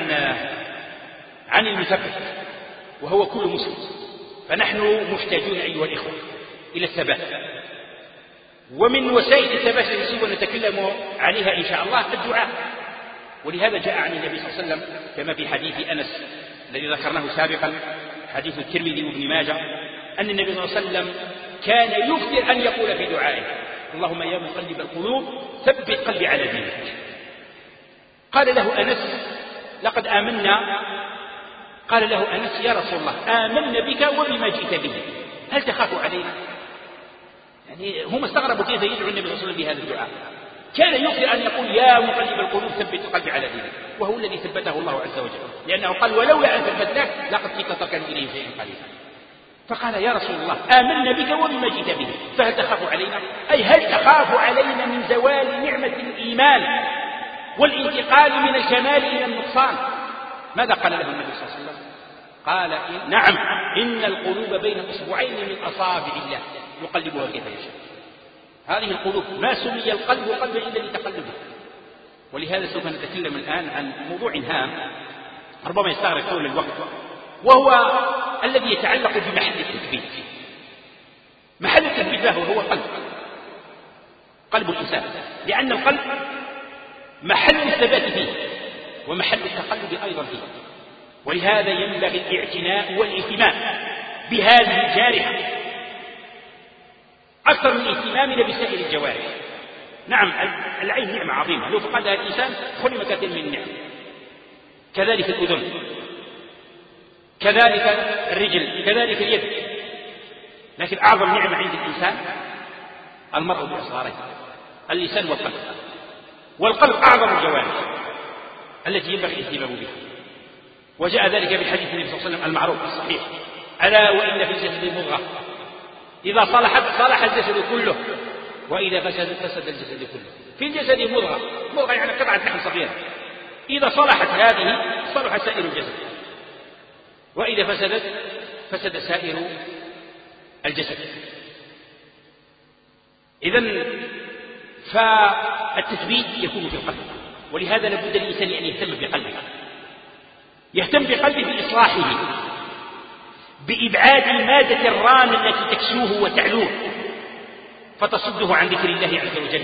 عن المثبت، وهو كل مسلم. فنحن محتاجون أيها الإخوة إلى الثبات، ومن وسائل الثبات التي ونتكلم عليها إن شاء الله الدعاء. ولهذا جاء عن النبي صلى الله عليه وسلم كما في حديث أنس الذي ذكرناه سابقا، حديث الترمذي وابن ماجه، أن النبي صلى الله عليه وسلم كان يكثر أن يقول في دعائه: اللهم يا مقلب القلوب ثبت قلبي على دينك. قال له أنس: لقد آمنا. قال له أنس: يا رسول الله، آمنا بك وبما جئت به، هل تخاف علينا؟ يعني هم استغربوا كيف يدعو النبي صلى الله عليه وسلم بهذا الدعاء. كان يكثر أن يقول: يا مقلب القلوب ثبت قلبي على دينك، وهو الذي ثبته الله عز وجل، لأنه قال: ولولا أن ثبتناك لقد كنت تركني إليه شيئا قليلا. فقال: يا رسول الله، آمنا بك وبما جئت به، فهل تخاف علينا؟ أي هل تخاف علينا من زوال نعمة الإيمان والانتقال من الكمال إلى النقصان؟ ماذا قال له النبي صلى الله عليه وسلم؟ قال: نعم، إن القلوب بين أصبعين من أصابع الله يقلبها كيف يشاء. هذه القلوب ما سمي القلب قلبا إلا لتقلبه. ولهذا سوف نتكلم الآن عن موضوع هام ربما يستغرق طول الوقت، وهو الذي يتعلق بمحل التثبيت. محل التثبيت له هو قلب الإنسان، لأن القلب محل الثبات فيه ومحل التقلب أيضا فيه. ولهذا ينبغي الاعتناء والاهتمام بهذه الجارحة أكثر من اهتمامنا بسائر الجوارح. نعم، العين نعمة عظيمة، لو فقدها الإنسان حرم كثير من النعم. كذلك الأذن، كذلك الرجل، كذلك اليد. لكن أعظم نعمة عند الإنسان المرء بأصغاره، اللسان والقلب. والقلب أعظم الجوارح التي ينبغي الاهتمام بها. وجاء ذلك بالحديث النبي صلى الله عليه وسلم المعروف الصحيح: ألا وإن في الجسد مضغة إذا صلحت صلح الجسد كله، وإذا فسدت فسد الجسد كله. في الجسد مضغة يعني قطعة لحم صغيرة، إذا صلحت هذه صلح سائر الجسد، وإذا فسدت فسد سائر الجسد. إذن فالتثبيت يكون في القلب، ولهذا لابد للإنسان أن يهتم بقلبه، يهتم بقلبه بإصلاحه، بإبعاد المادة الرانة التي تكسوه وتعلوه فتصده عن ذكر الله عز وجل،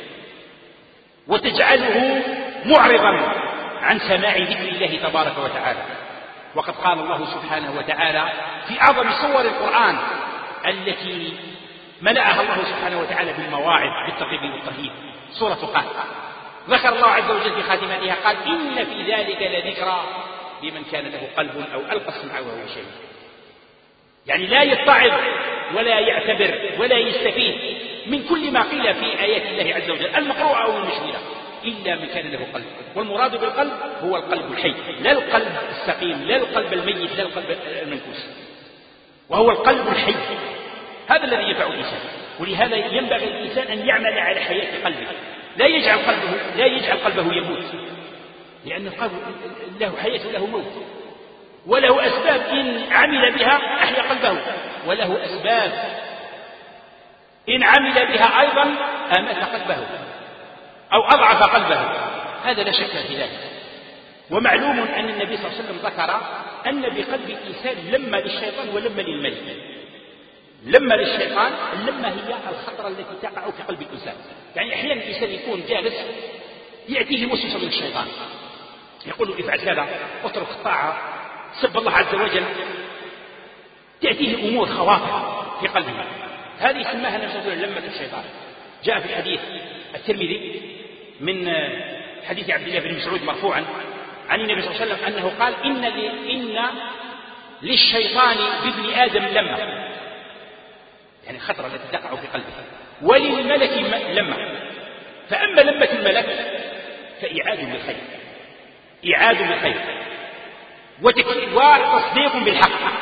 وتجعله معرضا عن سماع ذكر الله تبارك وتعالى. وقد قال الله سبحانه وتعالى في أعظم صور القرآن التي ملأها الله سبحانه وتعالى بالمواعظ بالترغيب والترهيب، سورة قاف، ذكر الله عز وجل في خاتمتها قال: إن في ذلك لذكرى لمن كان له قلب أو ألقى السمع وهو شهيد. يعني لا يتعظ ولا يعتبر ولا يستفيد من كل ما قيل في آيات الله عز وجل المقروءة أو المشهورة إلا من كان له قلب. والمراد بالقلب هو القلب الحي، لا القلب السقيم، لا القلب الميت، لا القلب المنكوس، وهو القلب الحي. هذا الذي ينفع الإنسان. ولهذا ينبغي الإنسان أن يعمل على حياة قلبه، لا يجعل قلبه يموت، لأن القلب له حياة وله موت، وله أسباب إن عمل بها أحيا قلبه، وله أسباب إن عمل بها أيضا أمات قلبه أو أضعف قلبه. هذا لا شك في ذلك. ومعلوم أن النبي صلى الله عليه وسلم ذكر أن بقلب الإنسان لما للشيطان ولما للملك. لما للشيطان، اللمة هي الخطرة التي تقع في قلب الإنسان. يعني أحيانا الإنسان يكون جالس يأتيه وسوسة من الشيطان يقول له: افعل كذا، اترك الطاعة، سب الله عز وجل، تأتيه أمور خواطر في قلبه. هذه سماها النبي صلى الله عليه وسلم لمة الشيطان. جاء في حديث الترمذي من حديث عبد الله بن مسعود مرفوعا عن النبي صلى الله عليه وسلم أنه قال: إن للشيطان بابن آدم لمة، يعني خطرة التي تقع في قلبه، وللملك لمة. فأما لمة الملك فإعاد بالخير، إعاد بالخير وتصديق بالحق.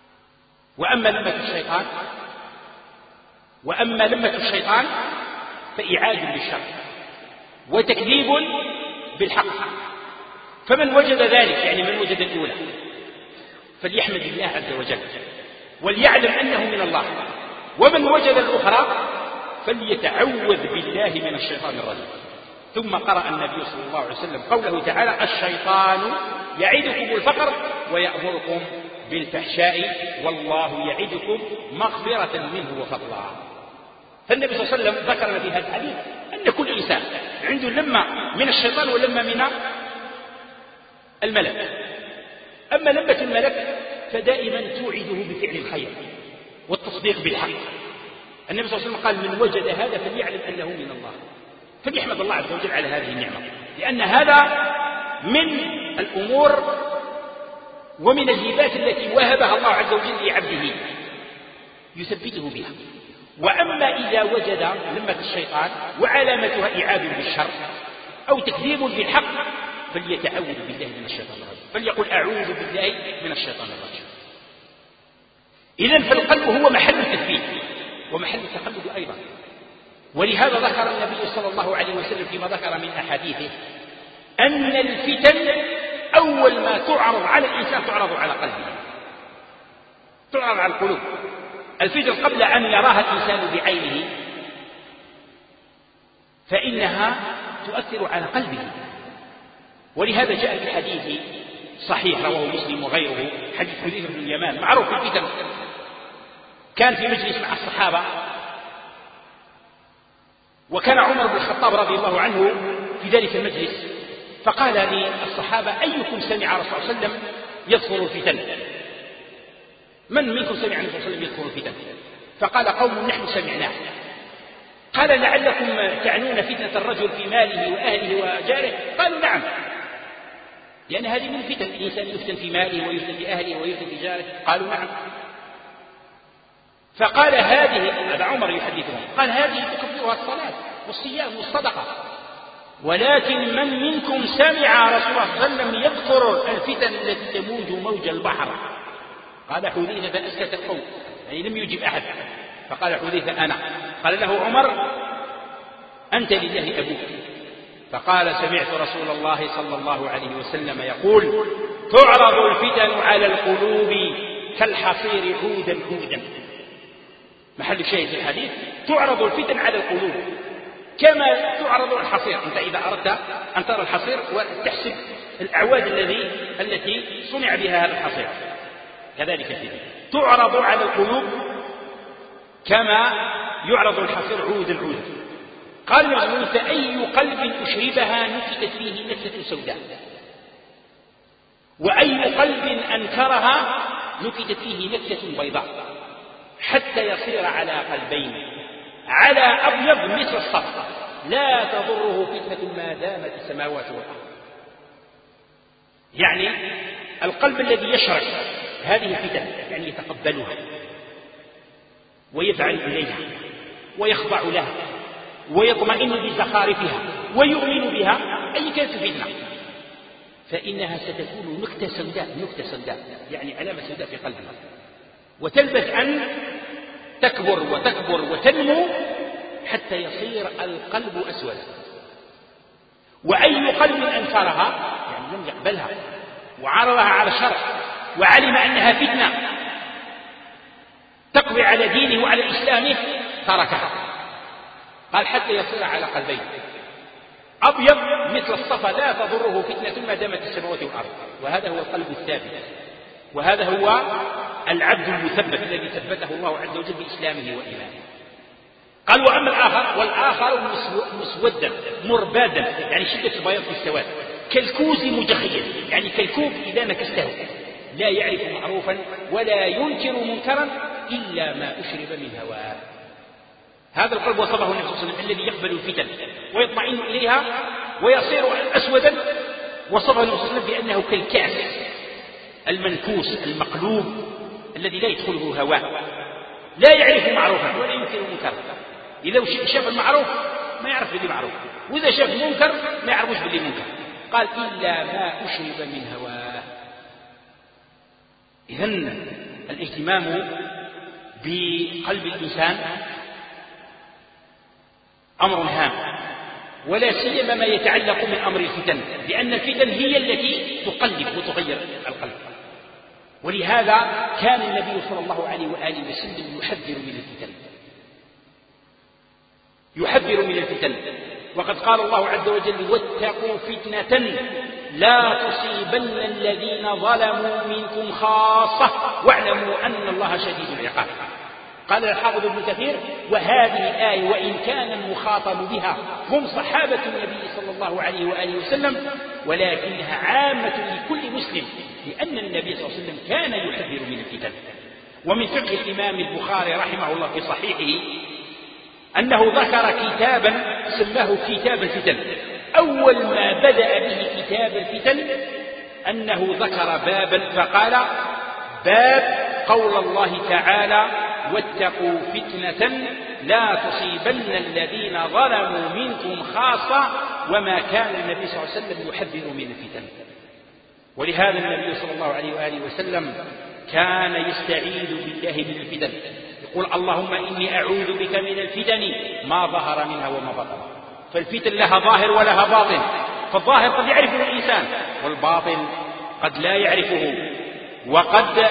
وأما لمة الشيطان فإعاج بالشر وتكذيب بالحق. فمن وجد ذلك يعني من وجد الأولى فليحمد الله عز وجل وليعلم أنه من الله، ومن وجد الأخرى فليتعوذ بالله من الشيطان الرجيم. ثم قرأ النبي صلى الله عليه وسلم قوله تعالى: الشيطان يعدكم الفقر ويأمركم بالفحشاء والله يعدكم مغفرة منه وفضلا. فالنبي صلى الله عليه وسلم ذكرنا في هذا الحديث أن كل إنسان عنده لمة من الشيطان ولمة من الملك. أما لمة الملك فدائما توعده بفعل الخير والتصديق بالحق. النبي صلى الله عليه وسلم قال: من وجد هذا فليعلم أنه من الله، فليحمد الله عز وجل على هذه النعمة، لأن هذا من الأمور ومن الهبات التي وهبها الله عز وجل لعبده يثبته بها. وأما إذا وجد لمة الشيطان وعلامتها إعاد بالشر أو تكذيب بالحق فليتعوذ بالله من الشيطان الرجيم، فليقل: أعوذ بالله من الشيطان الرجيم. إذن فالقلب هو محل التثبيت ومحل التقلب أيضا. ولهذا ذكر النبي صلى الله عليه وسلم فيما ذكر من أحاديثه أن الفتن أول ما تعرض على الإنسان تعرض على قلبه، تعرض على القلوب. الفتن قبل أن يراها الإنسان بعينه فإنها تؤثر على قلبه. ولهذا جاء في حديث صحيح رواه مسلم وغيره، حديث حذيفة بن اليمان معروف في الفتن. كان في مجلس مع الصحابة، وكان عمر بن الخطاب رضي الله عنه في ذلك المجلس، فقال للصحابة: أيكم سمع رسول الله صلى الله عليه وسلم يذكر الفتن؟ من منكم سمع النبي صلى الله عليه وسلم يذكر الفتن؟ فقال قوم: نحن سمعناه. قال: لعلكم تعنون فتنة الرجل في ماله وأهله وجاره؟ قالوا: نعم، لأن هذه من فتن، الإنسان يفتن في ماله ويفتن في أهله ويفتن في جاره. قالوا: نعم. فقال: هذا عمر يحدثهم، قال: هذه تكفرها الصلاة والصيام والصدقة، ولكن من منكم سمع رسول الله صلى الله عليه وسلم يذكر الفتن التي تموج موج البحر؟ قال حذيفة فأسكت القوم، يعني لم يجب أحد. فقال حذيفة: أنا. قال له عمر: أنت لله أبوك. فقال: سمعت رسول الله صلى الله عليه وسلم يقول: تعرض الفتن على القلوب كالحصير عودا عودا. محل الشاهد في الحديث: تعرض الفتن على القلوب كما تعرض الحصير. أنت إذا أردت أن ترى الحصير وتحسب الأعواد التي صنع بها هذا الحصير، كذلك الفتن تعرض على القلوب كما يعرض الحصير عودا عودا. قال المعلمون: فأي قلب أشربها نكتت فيه نكتة سوداء، وأي قلب أنكرها نكتت فيه نكتة بيضاء، حتى يصير على قلبين على أبيض مثل الصفر لا تضره فتنة ما دامت السماوات والأرض. يعني القلب الذي يشرب هذه الفتن يعني يتقبلها ويفعل إليها ويخضع لها ويطمئن بزخارفها ويؤمن بها أي كانت فتنة، فإنها ستكون نكتة سوداء يعني علامة سوداء في قلبها، وتلبث أن تكبر وتكبر وتنمو حتى يصير القلب أسود. وأي قلب أنكرها يعني لم يقبلها وعرضها على الشرع وعلم أنها فتنة تقضي على دينه وعلى إسلامه تركها. قال: حتى يصير على قلبين أبيض مثل الصفا لا تضره فتنة ما دامت السماوات والأرض. وهذا هو القلب الثابت، وهذا هو العبد المثبت الذي ثبته الله عز وجل بإسلامه وإيمانه. قال: وأما الآخر، والآخر مسودا مربادا يعني شدة البياض في السواد، كالكوز مجخيا يعني كالكوب إذا نكسته، لا يعرف معروفا ولا ينكر منكرا إلا ما أشرب من هواه. هذا القلب وصفه النبي صلى الله عليه وسلم الذي يقبل الفتن ويطمئن إليها ويصير أسودا، وصفه النبي صلى الله عليه وسلم بأنه كالكأس المنكوس المقلوب الذي لا يدخله هواء، لا يعرف معروفا ولا ينكر منكرا. إذا شاف المعروف ما يعرف باللي معروف، وإذا شاف المنكر ما يعرفوش باللي منكر. قال: إلا ما أشرب من هواه. إذن الاهتمام بقلب الإنسان أمر هام، ولا سيما ما يتعلق من أمر الفتن، لأن الفتن هي التي تقلب وتغير القلب. ولهذا كان النبي صلى الله عليه وآله وسلم يحذر من الفتن. وقد قال الله عز وجل: واتقوا فتنة لا تصيبن الذين ظلموا منكم خاصة واعلموا أن الله شديد العقاب. قال الحافظ ابن كثير: وهذه الآية وإن كان المخاطب بها هم صحابة النبي صلى الله عليه وآله وسلم، ولكنها عامة لكل مسلم، لأن النبي صلى الله عليه وسلم كان يحذر من الفتن. ومن فقه الإمام البخاري رحمه الله في صحيحه أنه ذكر كتابا سماه كتاب الفتن. أول ما بدأ به كتاب الفتن أنه ذكر بابا فقال: باب قول الله تعالى: واتقوا فتنة لا تصيبن الذين ظلموا منكم خاصة، وما كان النبي صلى الله عليه وسلم يحذر من الفتن. ولهذا النبي صلى الله عليه وآله وسلم كان يستعيذ بالله من الفتن، يقول: اللهم إني أعوذ بك من الفتن ما ظهر منها وما بطن. فالفتن لها ظاهر ولها باطن، فالظاهر قد يعرفه الإنسان، والباطن قد لا يعرفه، وقد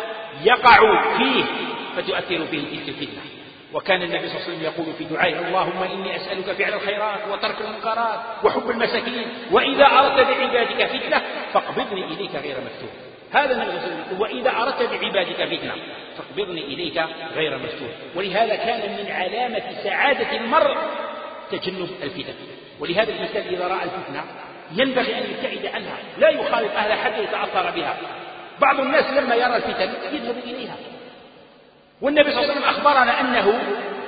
يقع فيه فتؤثر به تلك الفتنة. وكان النبي صلى الله عليه وسلم يقول في دعائه: اللهم إني أسألك فعل الخيرات وترك المنكرات وحب المساكين، وإذا أردت بعبادك فتنة فاقبضني إليك غير مفتون. هذا النبي صلى الله عليه وسلم: وإذا أردت بعبادك فتنة فاقبضني إليك غير مفتون. ولهذا كان من علامة سعادة المرء تجنب الفتن. ولهذا الإنسان إذا رأى الفتنة ينبغي أن يبتعد عنها، لا يخالط أهلها حتى يتأثر بها. بعض الناس لما يرى الفتن يذهب إليها، والنبي صلى الله عليه وسلم أخبرنا أنه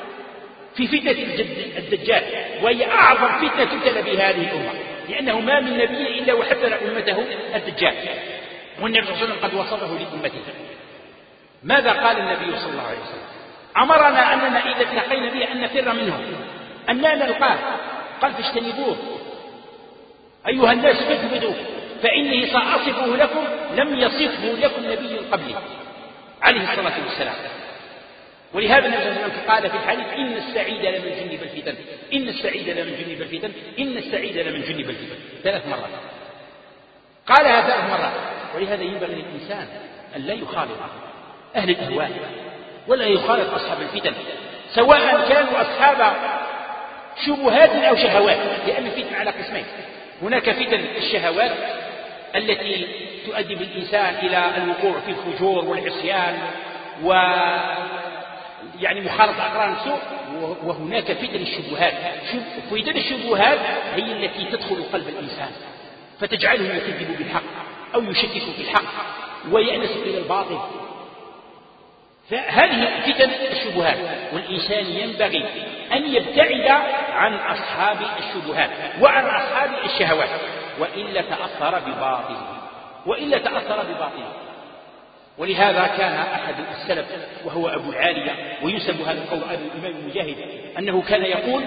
في فتنة الدجال، وهي أعظم فتنة تبتلى بها هذه الأمة، لأنه ما من نبي إلا وحذر أمته الدجال، والنبي صلى الله عليه وسلم قد وصفه لأمته. ماذا قال النبي صلى الله عليه وسلم؟ أمرنا أننا إذا التقينا به أن نفر منه، أننا نلقاه. قال: فاجتنبوه أيها الناس، فاثبتوا فإني سأصفه لكم لم يصفه لكم نبي قبلي عليه الصلاة والسلام. ولهذا النبي صلى الله عليه وسلم قال في الحديث: إن السعيد لمن جنب الفتن، إن السعيد لمن جنب الفتن، إن السعيد لمن جنب الفتن، 3 مرات قالها 3 مرات. ولهذا ينبغي للإنسان أن لا يخالط أهل الأهواء ولا يخالط أصحاب الفتن، سواء كانوا أصحاب شبهات أو شهوات، لأن الفتن على قسمين: هناك فتن الشهوات التي تؤدي بالإنسان إلى الوقوع في الفجور والعصيان يعني مخالطة أقران السوء، وهناك فتن الشبهات. فتن الشبهات هي التي تدخل قلب الإنسان فتجعله يكذب بالحق أو يشكك في الحق ويأنس إلى الباطل. فهذه فتن الشبهات، والإنسان ينبغي أن يبتعد عن أصحاب الشبهات وعن أصحاب الشهوات، وإلا تأثر بباطله. ولهذا كان أحد السلف وهو أبو العالية، ويسمى هذا القول عن الإمام المجاهد، أنه كان يقول: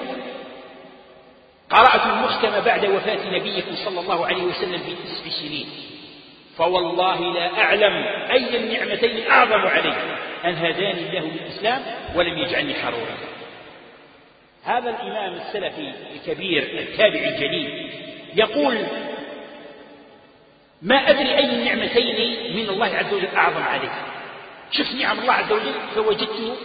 قرأت المحكم بعد وفاة نبيكم صلى الله عليه وسلم ب9 سنين، فوالله لا أعلم أي النعمتين أعظم علي، أن هداني الله للإسلام ولم يجعلني حرورا. هذا الإمام السلفي الكبير التابعي الجليل يقول: ما أدري أي النعمتين من الله عز وجل أعظم علي. شفت نعم الله عز وجل فوجدت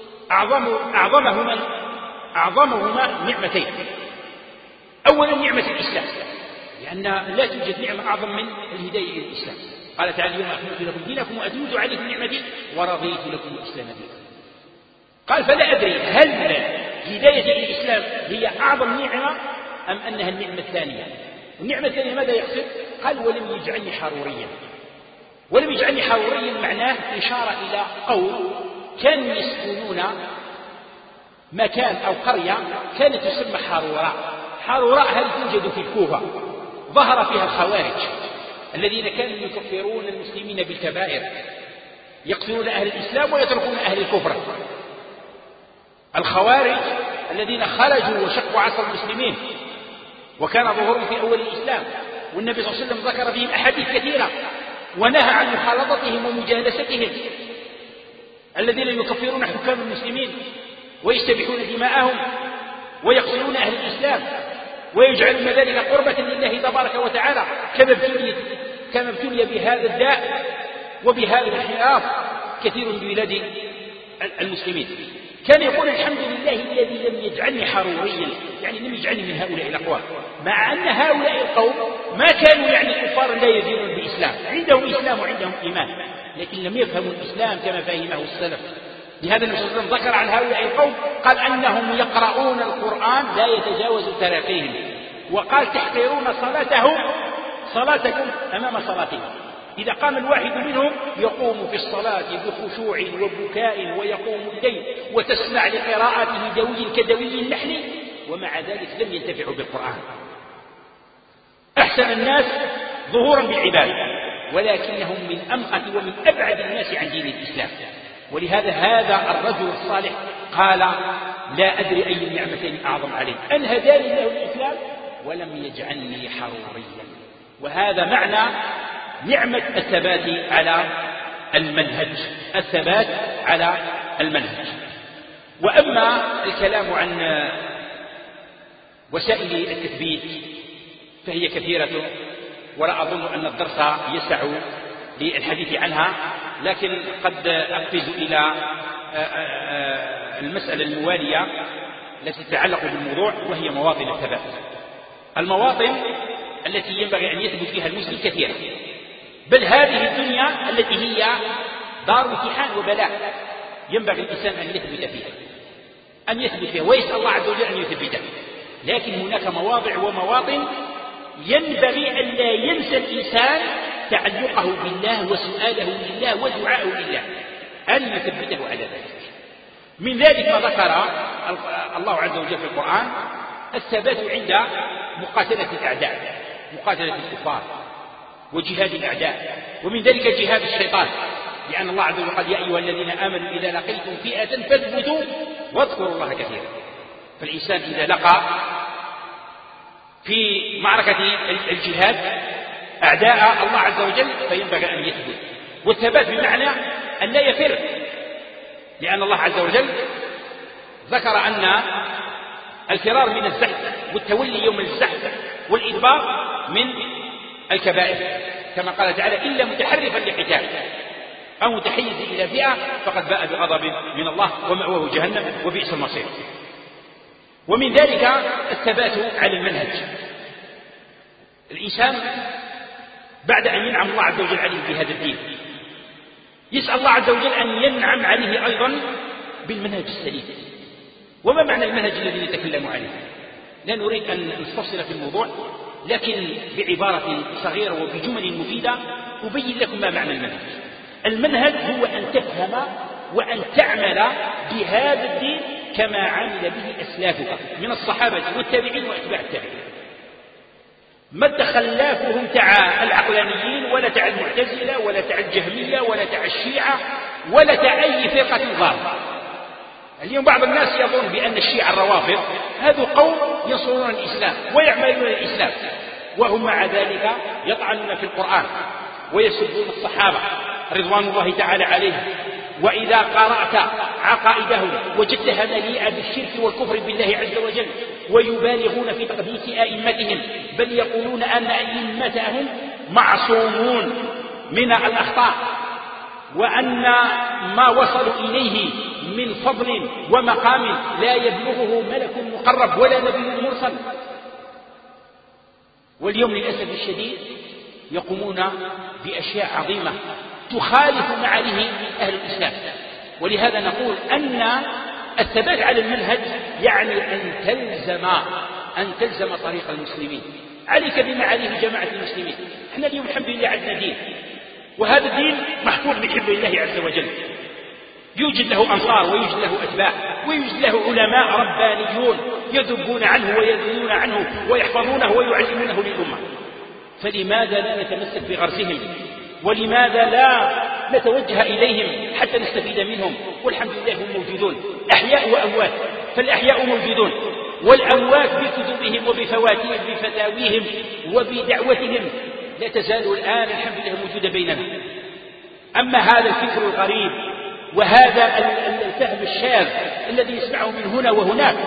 أعظمهما نعمتين. أولا نعمة الإسلام، لأن لا توجد نعمة أعظم من الهداية إلى الإسلام. قال تعالى: اليوم أكملت لكم دينكم وأتممت عليكم نعمتي ورضيت لكم الإسلام دينا. قال: فلا أدري هل هداية إلى الإسلام هي أعظم نعمة أم أنها النعمة الثانية. والنعمة الثانية ماذا يقصد؟ قال: ولم يجعلني حروريا. ولم يجعلني حروريا معناه إشارة إلى قوم كانوا يسكنون مكان أو قرية كانت تسمى حروراء. حروراء هذه توجد في الكوفة، ظهر فيها الخوارج الذين كانوا يكفرون المسلمين بالكبائر، يقتلون أهل الإسلام ويتركون أهل الكفر. الخوارج الذين خرجوا وشقوا عصا المسلمين، وكان ظهورهم في أول الإسلام، والنبي صلى الله عليه وسلم ذكر فيهم أحاديث كثيرة ونهى عن مخالطتهم ومجالستهم، الذين يكفرون حكام المسلمين ويستبيحون دماءهم. ويقتلون أهل الإسلام ويجعلون ذلك قربة لله تبارك وتعالى، كما ابتلي بهذا الداء وبهذا الانحراف كثير من بلاد المسلمين. كان يقول الحمد لله الذي لم يجعلني حروريا، يعني لم يجعلني من هؤلاء الأقوام، مع أن هؤلاء القوم ما كانوا يعني كفارا لا يدينون بالإسلام، عندهم إسلام وعندهم إيمان، لكن لم يفهموا الإسلام كما فهمه السلف. لهذا النبي صلى الله عليه وسلم ذكر عن هؤلاء القوم قال أنهم يقرؤون القرآن لا يتجاوز تراقيهم، وقال تحقرون صلاتكم أمام صلاتهم. إذا قام الواحد منهم يقوم في الصلاة بخشوع وبكاء ويقوم الليل وتسمع لقراءته دوي كدوي النحل، ومع ذلك لم ينتفعوا بالقرآن. أحسن الناس ظهورا بالعبادة، ولكنهم من أمقت ومن أبعد الناس عن دين الإسلام. ولهذا هذا الرجل الصالح قال لا أدري أي النعمتين أعظم علي، أن هداني الله الإسلام ولم يجعلني حروريا. وهذا معنى نعمة الثبات على المنهج. وأما الكلام عن وسائل التثبيت فهي كثيرة، ولا أظن أن الدرس يسع للحديث عنها، لكن قد أقفز إلى المسألة الموالية التي تتعلق بالموضوع، وهي مواطن الثبات. المواطن التي ينبغي أن يثبت فيها المسلم كثيرا، بل هذه الدنيا التي هي دار امتحان وبلاء ينبغي الإنسان أن يثبت فيها ويسأل الله عز وجل أن يثبته. لكن هناك مواضع ومواطن ينبغي أن لا ينسى الإنسان تعلقه بالله وسؤاله لله ودعاءه لله، أن يثبته على ذلك. من ذلك ما ذكر الله عز وجل في القرآن الثبات عند مقاتلة الأعداء، مقاتلة الكفار وجهاد الأعداء، ومن ذلك جهاد الشيطان، لأن الله عز وجل قال يا أيها الذين آمنوا إذا لقيتم فئة فاثبتوا واذكروا الله كثيرا. فالإنسان إذا لقى في معركة الجهاد أعداء الله عز وجل فينبغي أن يثبت، والثبات بمعنى أن لا يفر، لأن الله عز وجل ذكر أن الفرار من الزحف والتولي يوم الزحف والإدبار من الكبائر، كما قال تعالى إلا متحرفا لقتال أو متحيز إلى فئة فقد باء بغضب من الله ومأواه جهنم وبئس المصير. ومن ذلك الثبات على المنهج. الإنسان بعد أن ينعم الله عز وجل عليه بهذا الدين يسأل الله عز وجل أن ينعم عليه أيضا بالمنهج السليم. وما معنى المنهج الذي نتكلم عليه؟ لا نريد أن نستفصل في الموضوع، لكن بعبارة صغيرة وبجمل مفيدة أبين لكم ما معنى المنهج. المنهج هو أن تفهم وأن تعمل بهذا الدين كما عمل به أسلافك من الصحابة والتابعين وأتباع التابعين، ما تخلافهم تاع العقلانيين ولا تاع المعتزلة ولا تاع الجهمية ولا تاع الشيعة ولا تاع أي فرقة ضالة. اليوم بعض الناس يظن بأن الشيعة الروافض هذو قوم ينصرون الإسلام ويعملون الإسلام، وهم مع ذلك يطعنون في القرآن ويسبون الصحابة رضوان الله تعالى عليهم. وإذا قرأت عقائدهم وجدتها مليئة بالشرك والكفر بالله عز وجل، ويبالغون في تقديس أئمتهم، بل يقولون أن أئمتهم معصومون من الأخطاء، وأن ما وصلوا إليه من فضل ومقام لا يبلغه ملك مقرب ولا نبي مرسل. واليوم للأسف الشديد يقومون بأشياء عظيمة تخالف معاليه أهل الإسلام. ولهذا نقول أن الثبات على المنهج يعني أن تلزم طريق المسلمين، عليك بمعاليه جماعة المسلمين. احنا اليوم الحمد لله عندنا دين، وهذا الدين محفوظ بحفظ الله عز وجل، يوجد له أنصار ويوجد له أتباع ويوجد له علماء ربانيون يذبون عنه ويذلون عنه ويحفظونه ويعلمونه للأمة. فلماذا لا نتمسك بغرسهم؟ ولماذا لا نتوجه إليهم حتى نستفيد منهم؟ والحمد لله هم موجودون أحياء وأموات، فالأحياء موجودون، والأموات بكتبهم وبفواتهم بفتاويهم وبدعوتهم لا تزال الآن الحمد لله موجودة بيننا. أما هذا الفكر الغريب وهذا الفهم الشاذ الذي يسمعه من هنا وهناك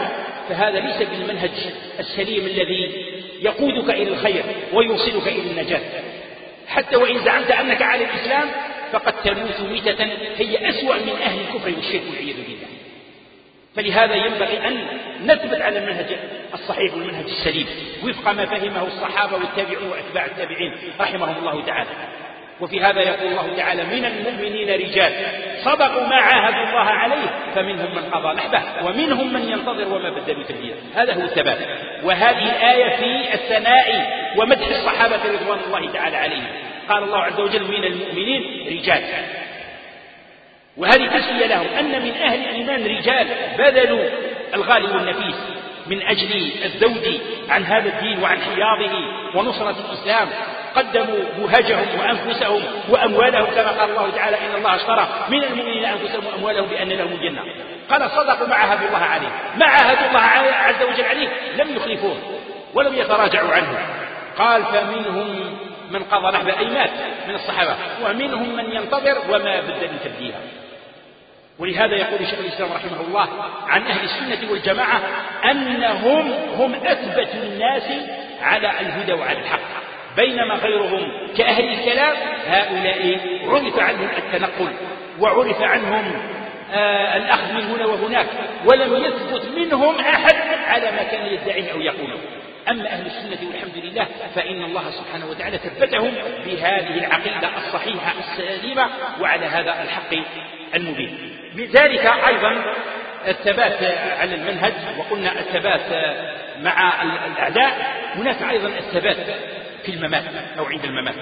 فهذا ليس بالمنهج السليم الذي يقودك إلى الخير ويوصلك إلى النجاة. حتى وإن زعمت أنك على الإسلام فقد تموت ميتة هي أسوأ من أهل الكفر والشرك والعياذ بالله. فلهذا ينبغي أن نثبت على المنهج الصحيح والمنهج السليم وفق ما فهمه الصحابة والتابعون وأتباع التابعين رحمهم الله تعالى. وفي هذا يقول الله تعالى: من المؤمنين رجال صدقوا ما عاهدوا الله عليه فمنهم من قضى نحبه ومنهم من ينتظر وما بدلوا تبديلا. هذا هو الثبات. وهذه الآية في الثناء ومدح الصحابة رضوان الله تعالى عليهم. قال الله عز وجل: من المؤمنين رجال، وهذه تسوية لهم أن من أهل الإيمان رجال بذلوا الغالي والنفيس من أجل الذود عن هذا الدين وعن حياضه ونصرة الإسلام، قدموا مهجهم وأنفسهم وأموالهم كما قال الله تعالى: إن الله اشترى من المؤمنين أنفسهم وأموالهم بأن لهم الجنة. قال: صدقوا ما عاهدوا الله عليه. ما عاهدوا الله عز وجل عليه لم يخلفوه ولم يتراجعوا عنه. قال: فمنهم من قضى نحبه، أي مات من الصحابة، ومنهم من ينتظر وما بدلوا تبديلا. ولهذا يقول شيخ الإسلام رحمه الله عن أهل السنة والجماعة أنهم هم أثبت الناس على الهدى وعلى الحق، بينما غيرهم كأهل الكلام هؤلاء عرف عنهم التنقل وعرف عنهم الأخذ من هنا وهناك، ولم يثبت منهم أحد على ما كان يدعيه أو يقوله. أما أهل السنة والحمد لله فإن الله سبحانه وتعالى ثبتهم بهذه العقيدة الصحيحة السليمة وعلى هذا الحق المبين. بذلك أيضا الثبات على المنهج، وقلنا الثبات مع الأعداء، هناك أيضا الثبات في الممات أو عند الممات.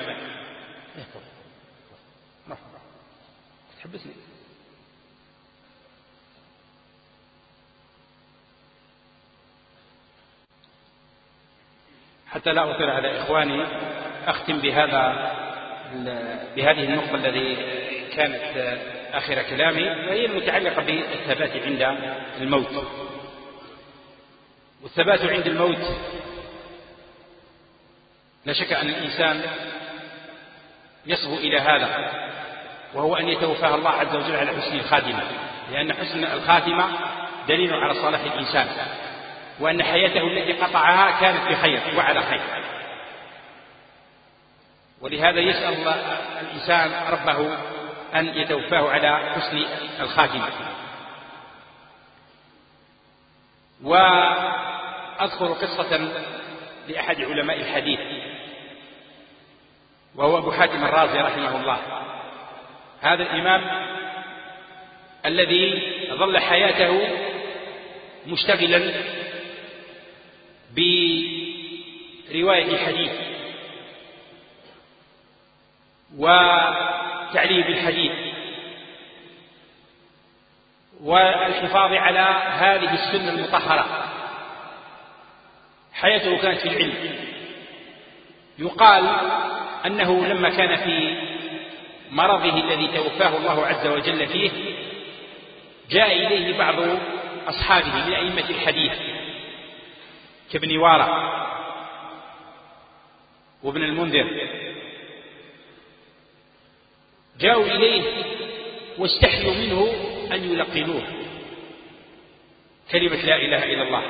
تحبسني حتى لا أطيل على إخواني. أختم بهذه النقطة التي كانت آخر كلامي، وهي المتعلقة بالثبات عند الموت. والثبات عند الموت لا شك أن الإنسان يصبو إلى هذا، وهو أن يتوفاه الله عز وجل على حسن الخاتمة، لأن حسن الخاتمة دليل على صلاح الإنسان، وأن حياته التي قطعها كانت بخير وعلى خير. ولهذا يسأل الإنسان ربه أن يتوفاه على حسن الخاتمة. وأذكر قصة لأحد علماء الحديث، وهو أبو حاتم الرازي رحمه الله. هذا الإمام الذي ظل حياته مشتغلا برواية الحديث وتعليم الحديث والحفاظ على هذه السنة المطهرة. حياته كانت في العلم. يقال أنه لما كان في مرضه الذي توفاه الله عز وجل فيه، جاء إليه بعض أصحابه من أئمة الحديث كابن وارى وابن المنذر، جاءوا إليه واستحيوا منه أن يلقنوه كلمة لا إله إلا الله.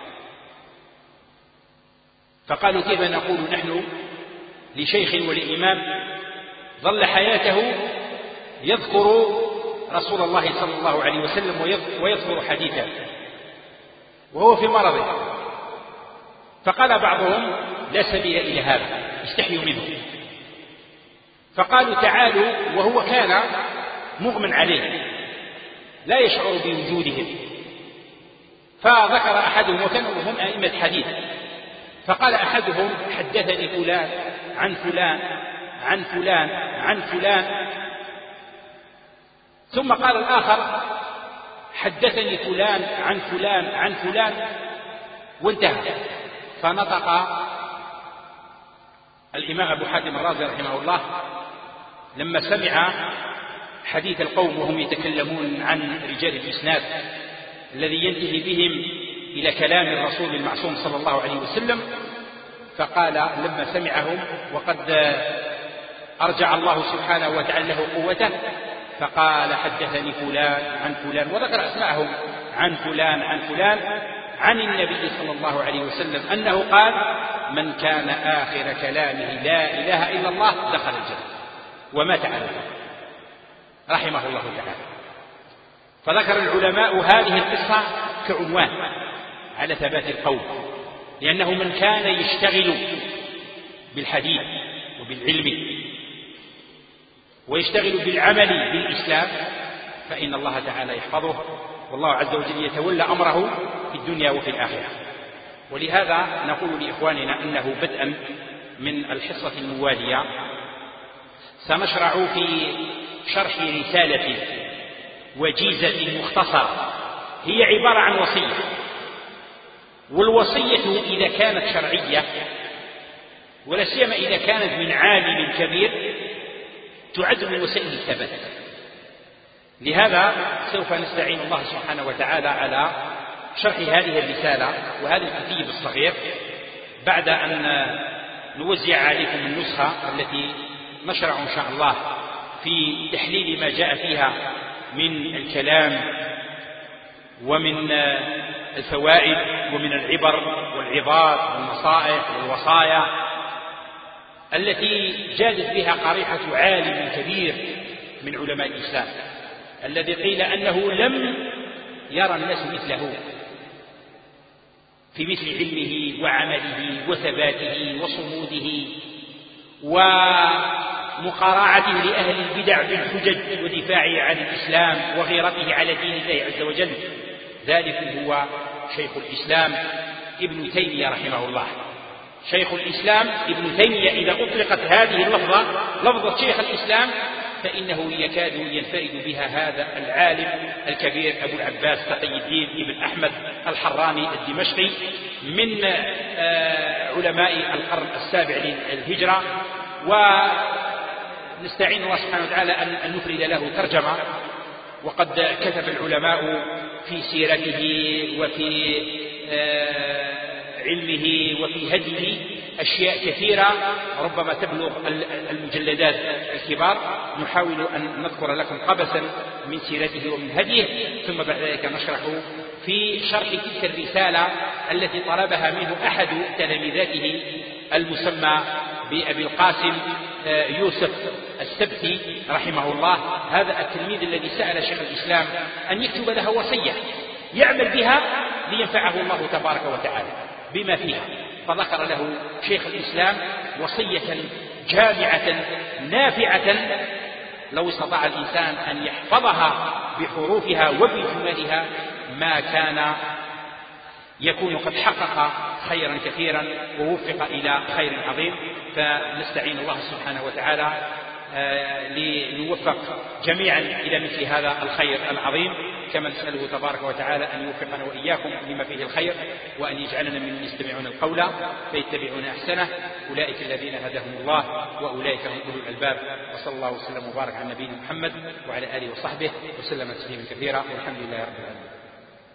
فقالوا: كيف نقول نحن لشيخ ولإمام ظل حياته يذكر رسول الله صلى الله عليه وسلم ويذكر حديثه وهو في مرضه؟ فقال بعضهم: لا سبيل إلى هذا، استحيوا منه. فقالوا: تعالوا، وهو كان مغمى عليه لا يشعر بوجودهم. فذكر أحدهم، وكانوا هم أئمة حديث، فقال أحدهم: حدثني فلان عن فلان عن فلان عن فلان. ثم قال الآخر: حدثني فلان عن فلان عن فلان، وانتهى. فنطق الإمام أبو حاتم الرازي رحمه الله لما سمع حديث القوم وهم يتكلمون عن رجال الإسناد الذي ينتهي بهم إلى كلام الرسول المعصوم صلى الله عليه وسلم، فقال لما سمعهم وقد أرجع الله سبحانه وتعالى له قوته، فقال: حدثني فلان عن فلان، وذكر أسماءهم عن فلان عن فلان. عن النبي صلى الله عليه وسلم أنه قال: من كان آخر كلامه لا إله إلا الله دخل الجنة، ومات على ذلك رحمه الله تعالى. فذكر العلماء هذه القصة كعنوان على ثبات القول، لأنه من كان يشتغل بالحديث وبالعلم ويشتغل بالعمل بالإسلام فإن الله تعالى يحفظه، والله عز وجل يتولى أمره في الدنيا وفي الآخرة. ولهذا نقول لإخواننا أنه بدءا من الحصة الموالية سنشرع في شرح رسالة وجيزة مختصرة هي عبارة عن وصية، والوصية إذا كانت شرعية ولا سيما إذا كانت من عالم كبير تعد من وسائل الثبات. لهذا سوف نستعين الله سبحانه وتعالى على شرح هذه الرسالة وهذا الكتيب الصغير بعد أن نوزع عليكم النسخة التي نشرع إن شاء الله في تحليل ما جاء فيها من الكلام ومن الفوائد ومن العبر والعظات والنصائح والوصايا التي جادت بها قريحة عالم كبير من علماء الإسلام الذي قيل أنه لم يرى الناس مثله في مثل علمه وعمله وثباته وصموده ومقارعته لأهل البدع بالحجج ودفاعه عن الإسلام وغيرته على دين الله عز وجل. ذلك هو شيخ الإسلام ابن تيمية رحمه الله. شيخ الإسلام ابن تيمية إذا أطلقت هذه اللفظة لفظة شيخ الإسلام فإنه يكاد ينفرد بها هذا العالم الكبير أبو العباس تقي الدين ابن أحمد الحراني الدمشقي من علماء القرن السابع للهجرة. ونستعين الله سبحانه وتعالى أن نفرد له ترجمة، وقد كتب العلماء في سيرته وفي علمه وفي هديه أشياء كثيرة ربما تبلغ المجلدات الكبار. نحاول أن نذكر لكم قبسا من سيرته ومن هديه، ثم بعد ذلك نشرح في شرح تلك الرسالة التي طلبها منه أحد تلاميذاته المسمى بأبي القاسم يوسف السبتي رحمه الله. هذا التلميذ الذي سأل شيخ الإسلام أن يكتب له وصية يعمل بها لينفعه الله تبارك وتعالى بما فيها، فذكر له شيخ الإسلام وصية جامعة نافعة لو استطاع الإنسان أن يحفظها بحروفها وبجملها ما كان يكون قد حقق خيرا كثيرا ووفق إلى خير عظيم. فنستعين الله سبحانه وتعالى لنوفق جميعا إلى مثل هذا الخير العظيم، كما نسأله تبارك وتعالى أن يوفقنا وإياكم لما فيه الخير، وأن يجعلنا ممن يستمعون القول فيتبعون أحسنه. أولئك الذين هداهم الله وأولئك هم أولو الألباب. وصلى الله وسلم وبارك على نبينا محمد وعلى آله وصحبه وسلم تسليما كثيرا، والحمد لله رب العالمين.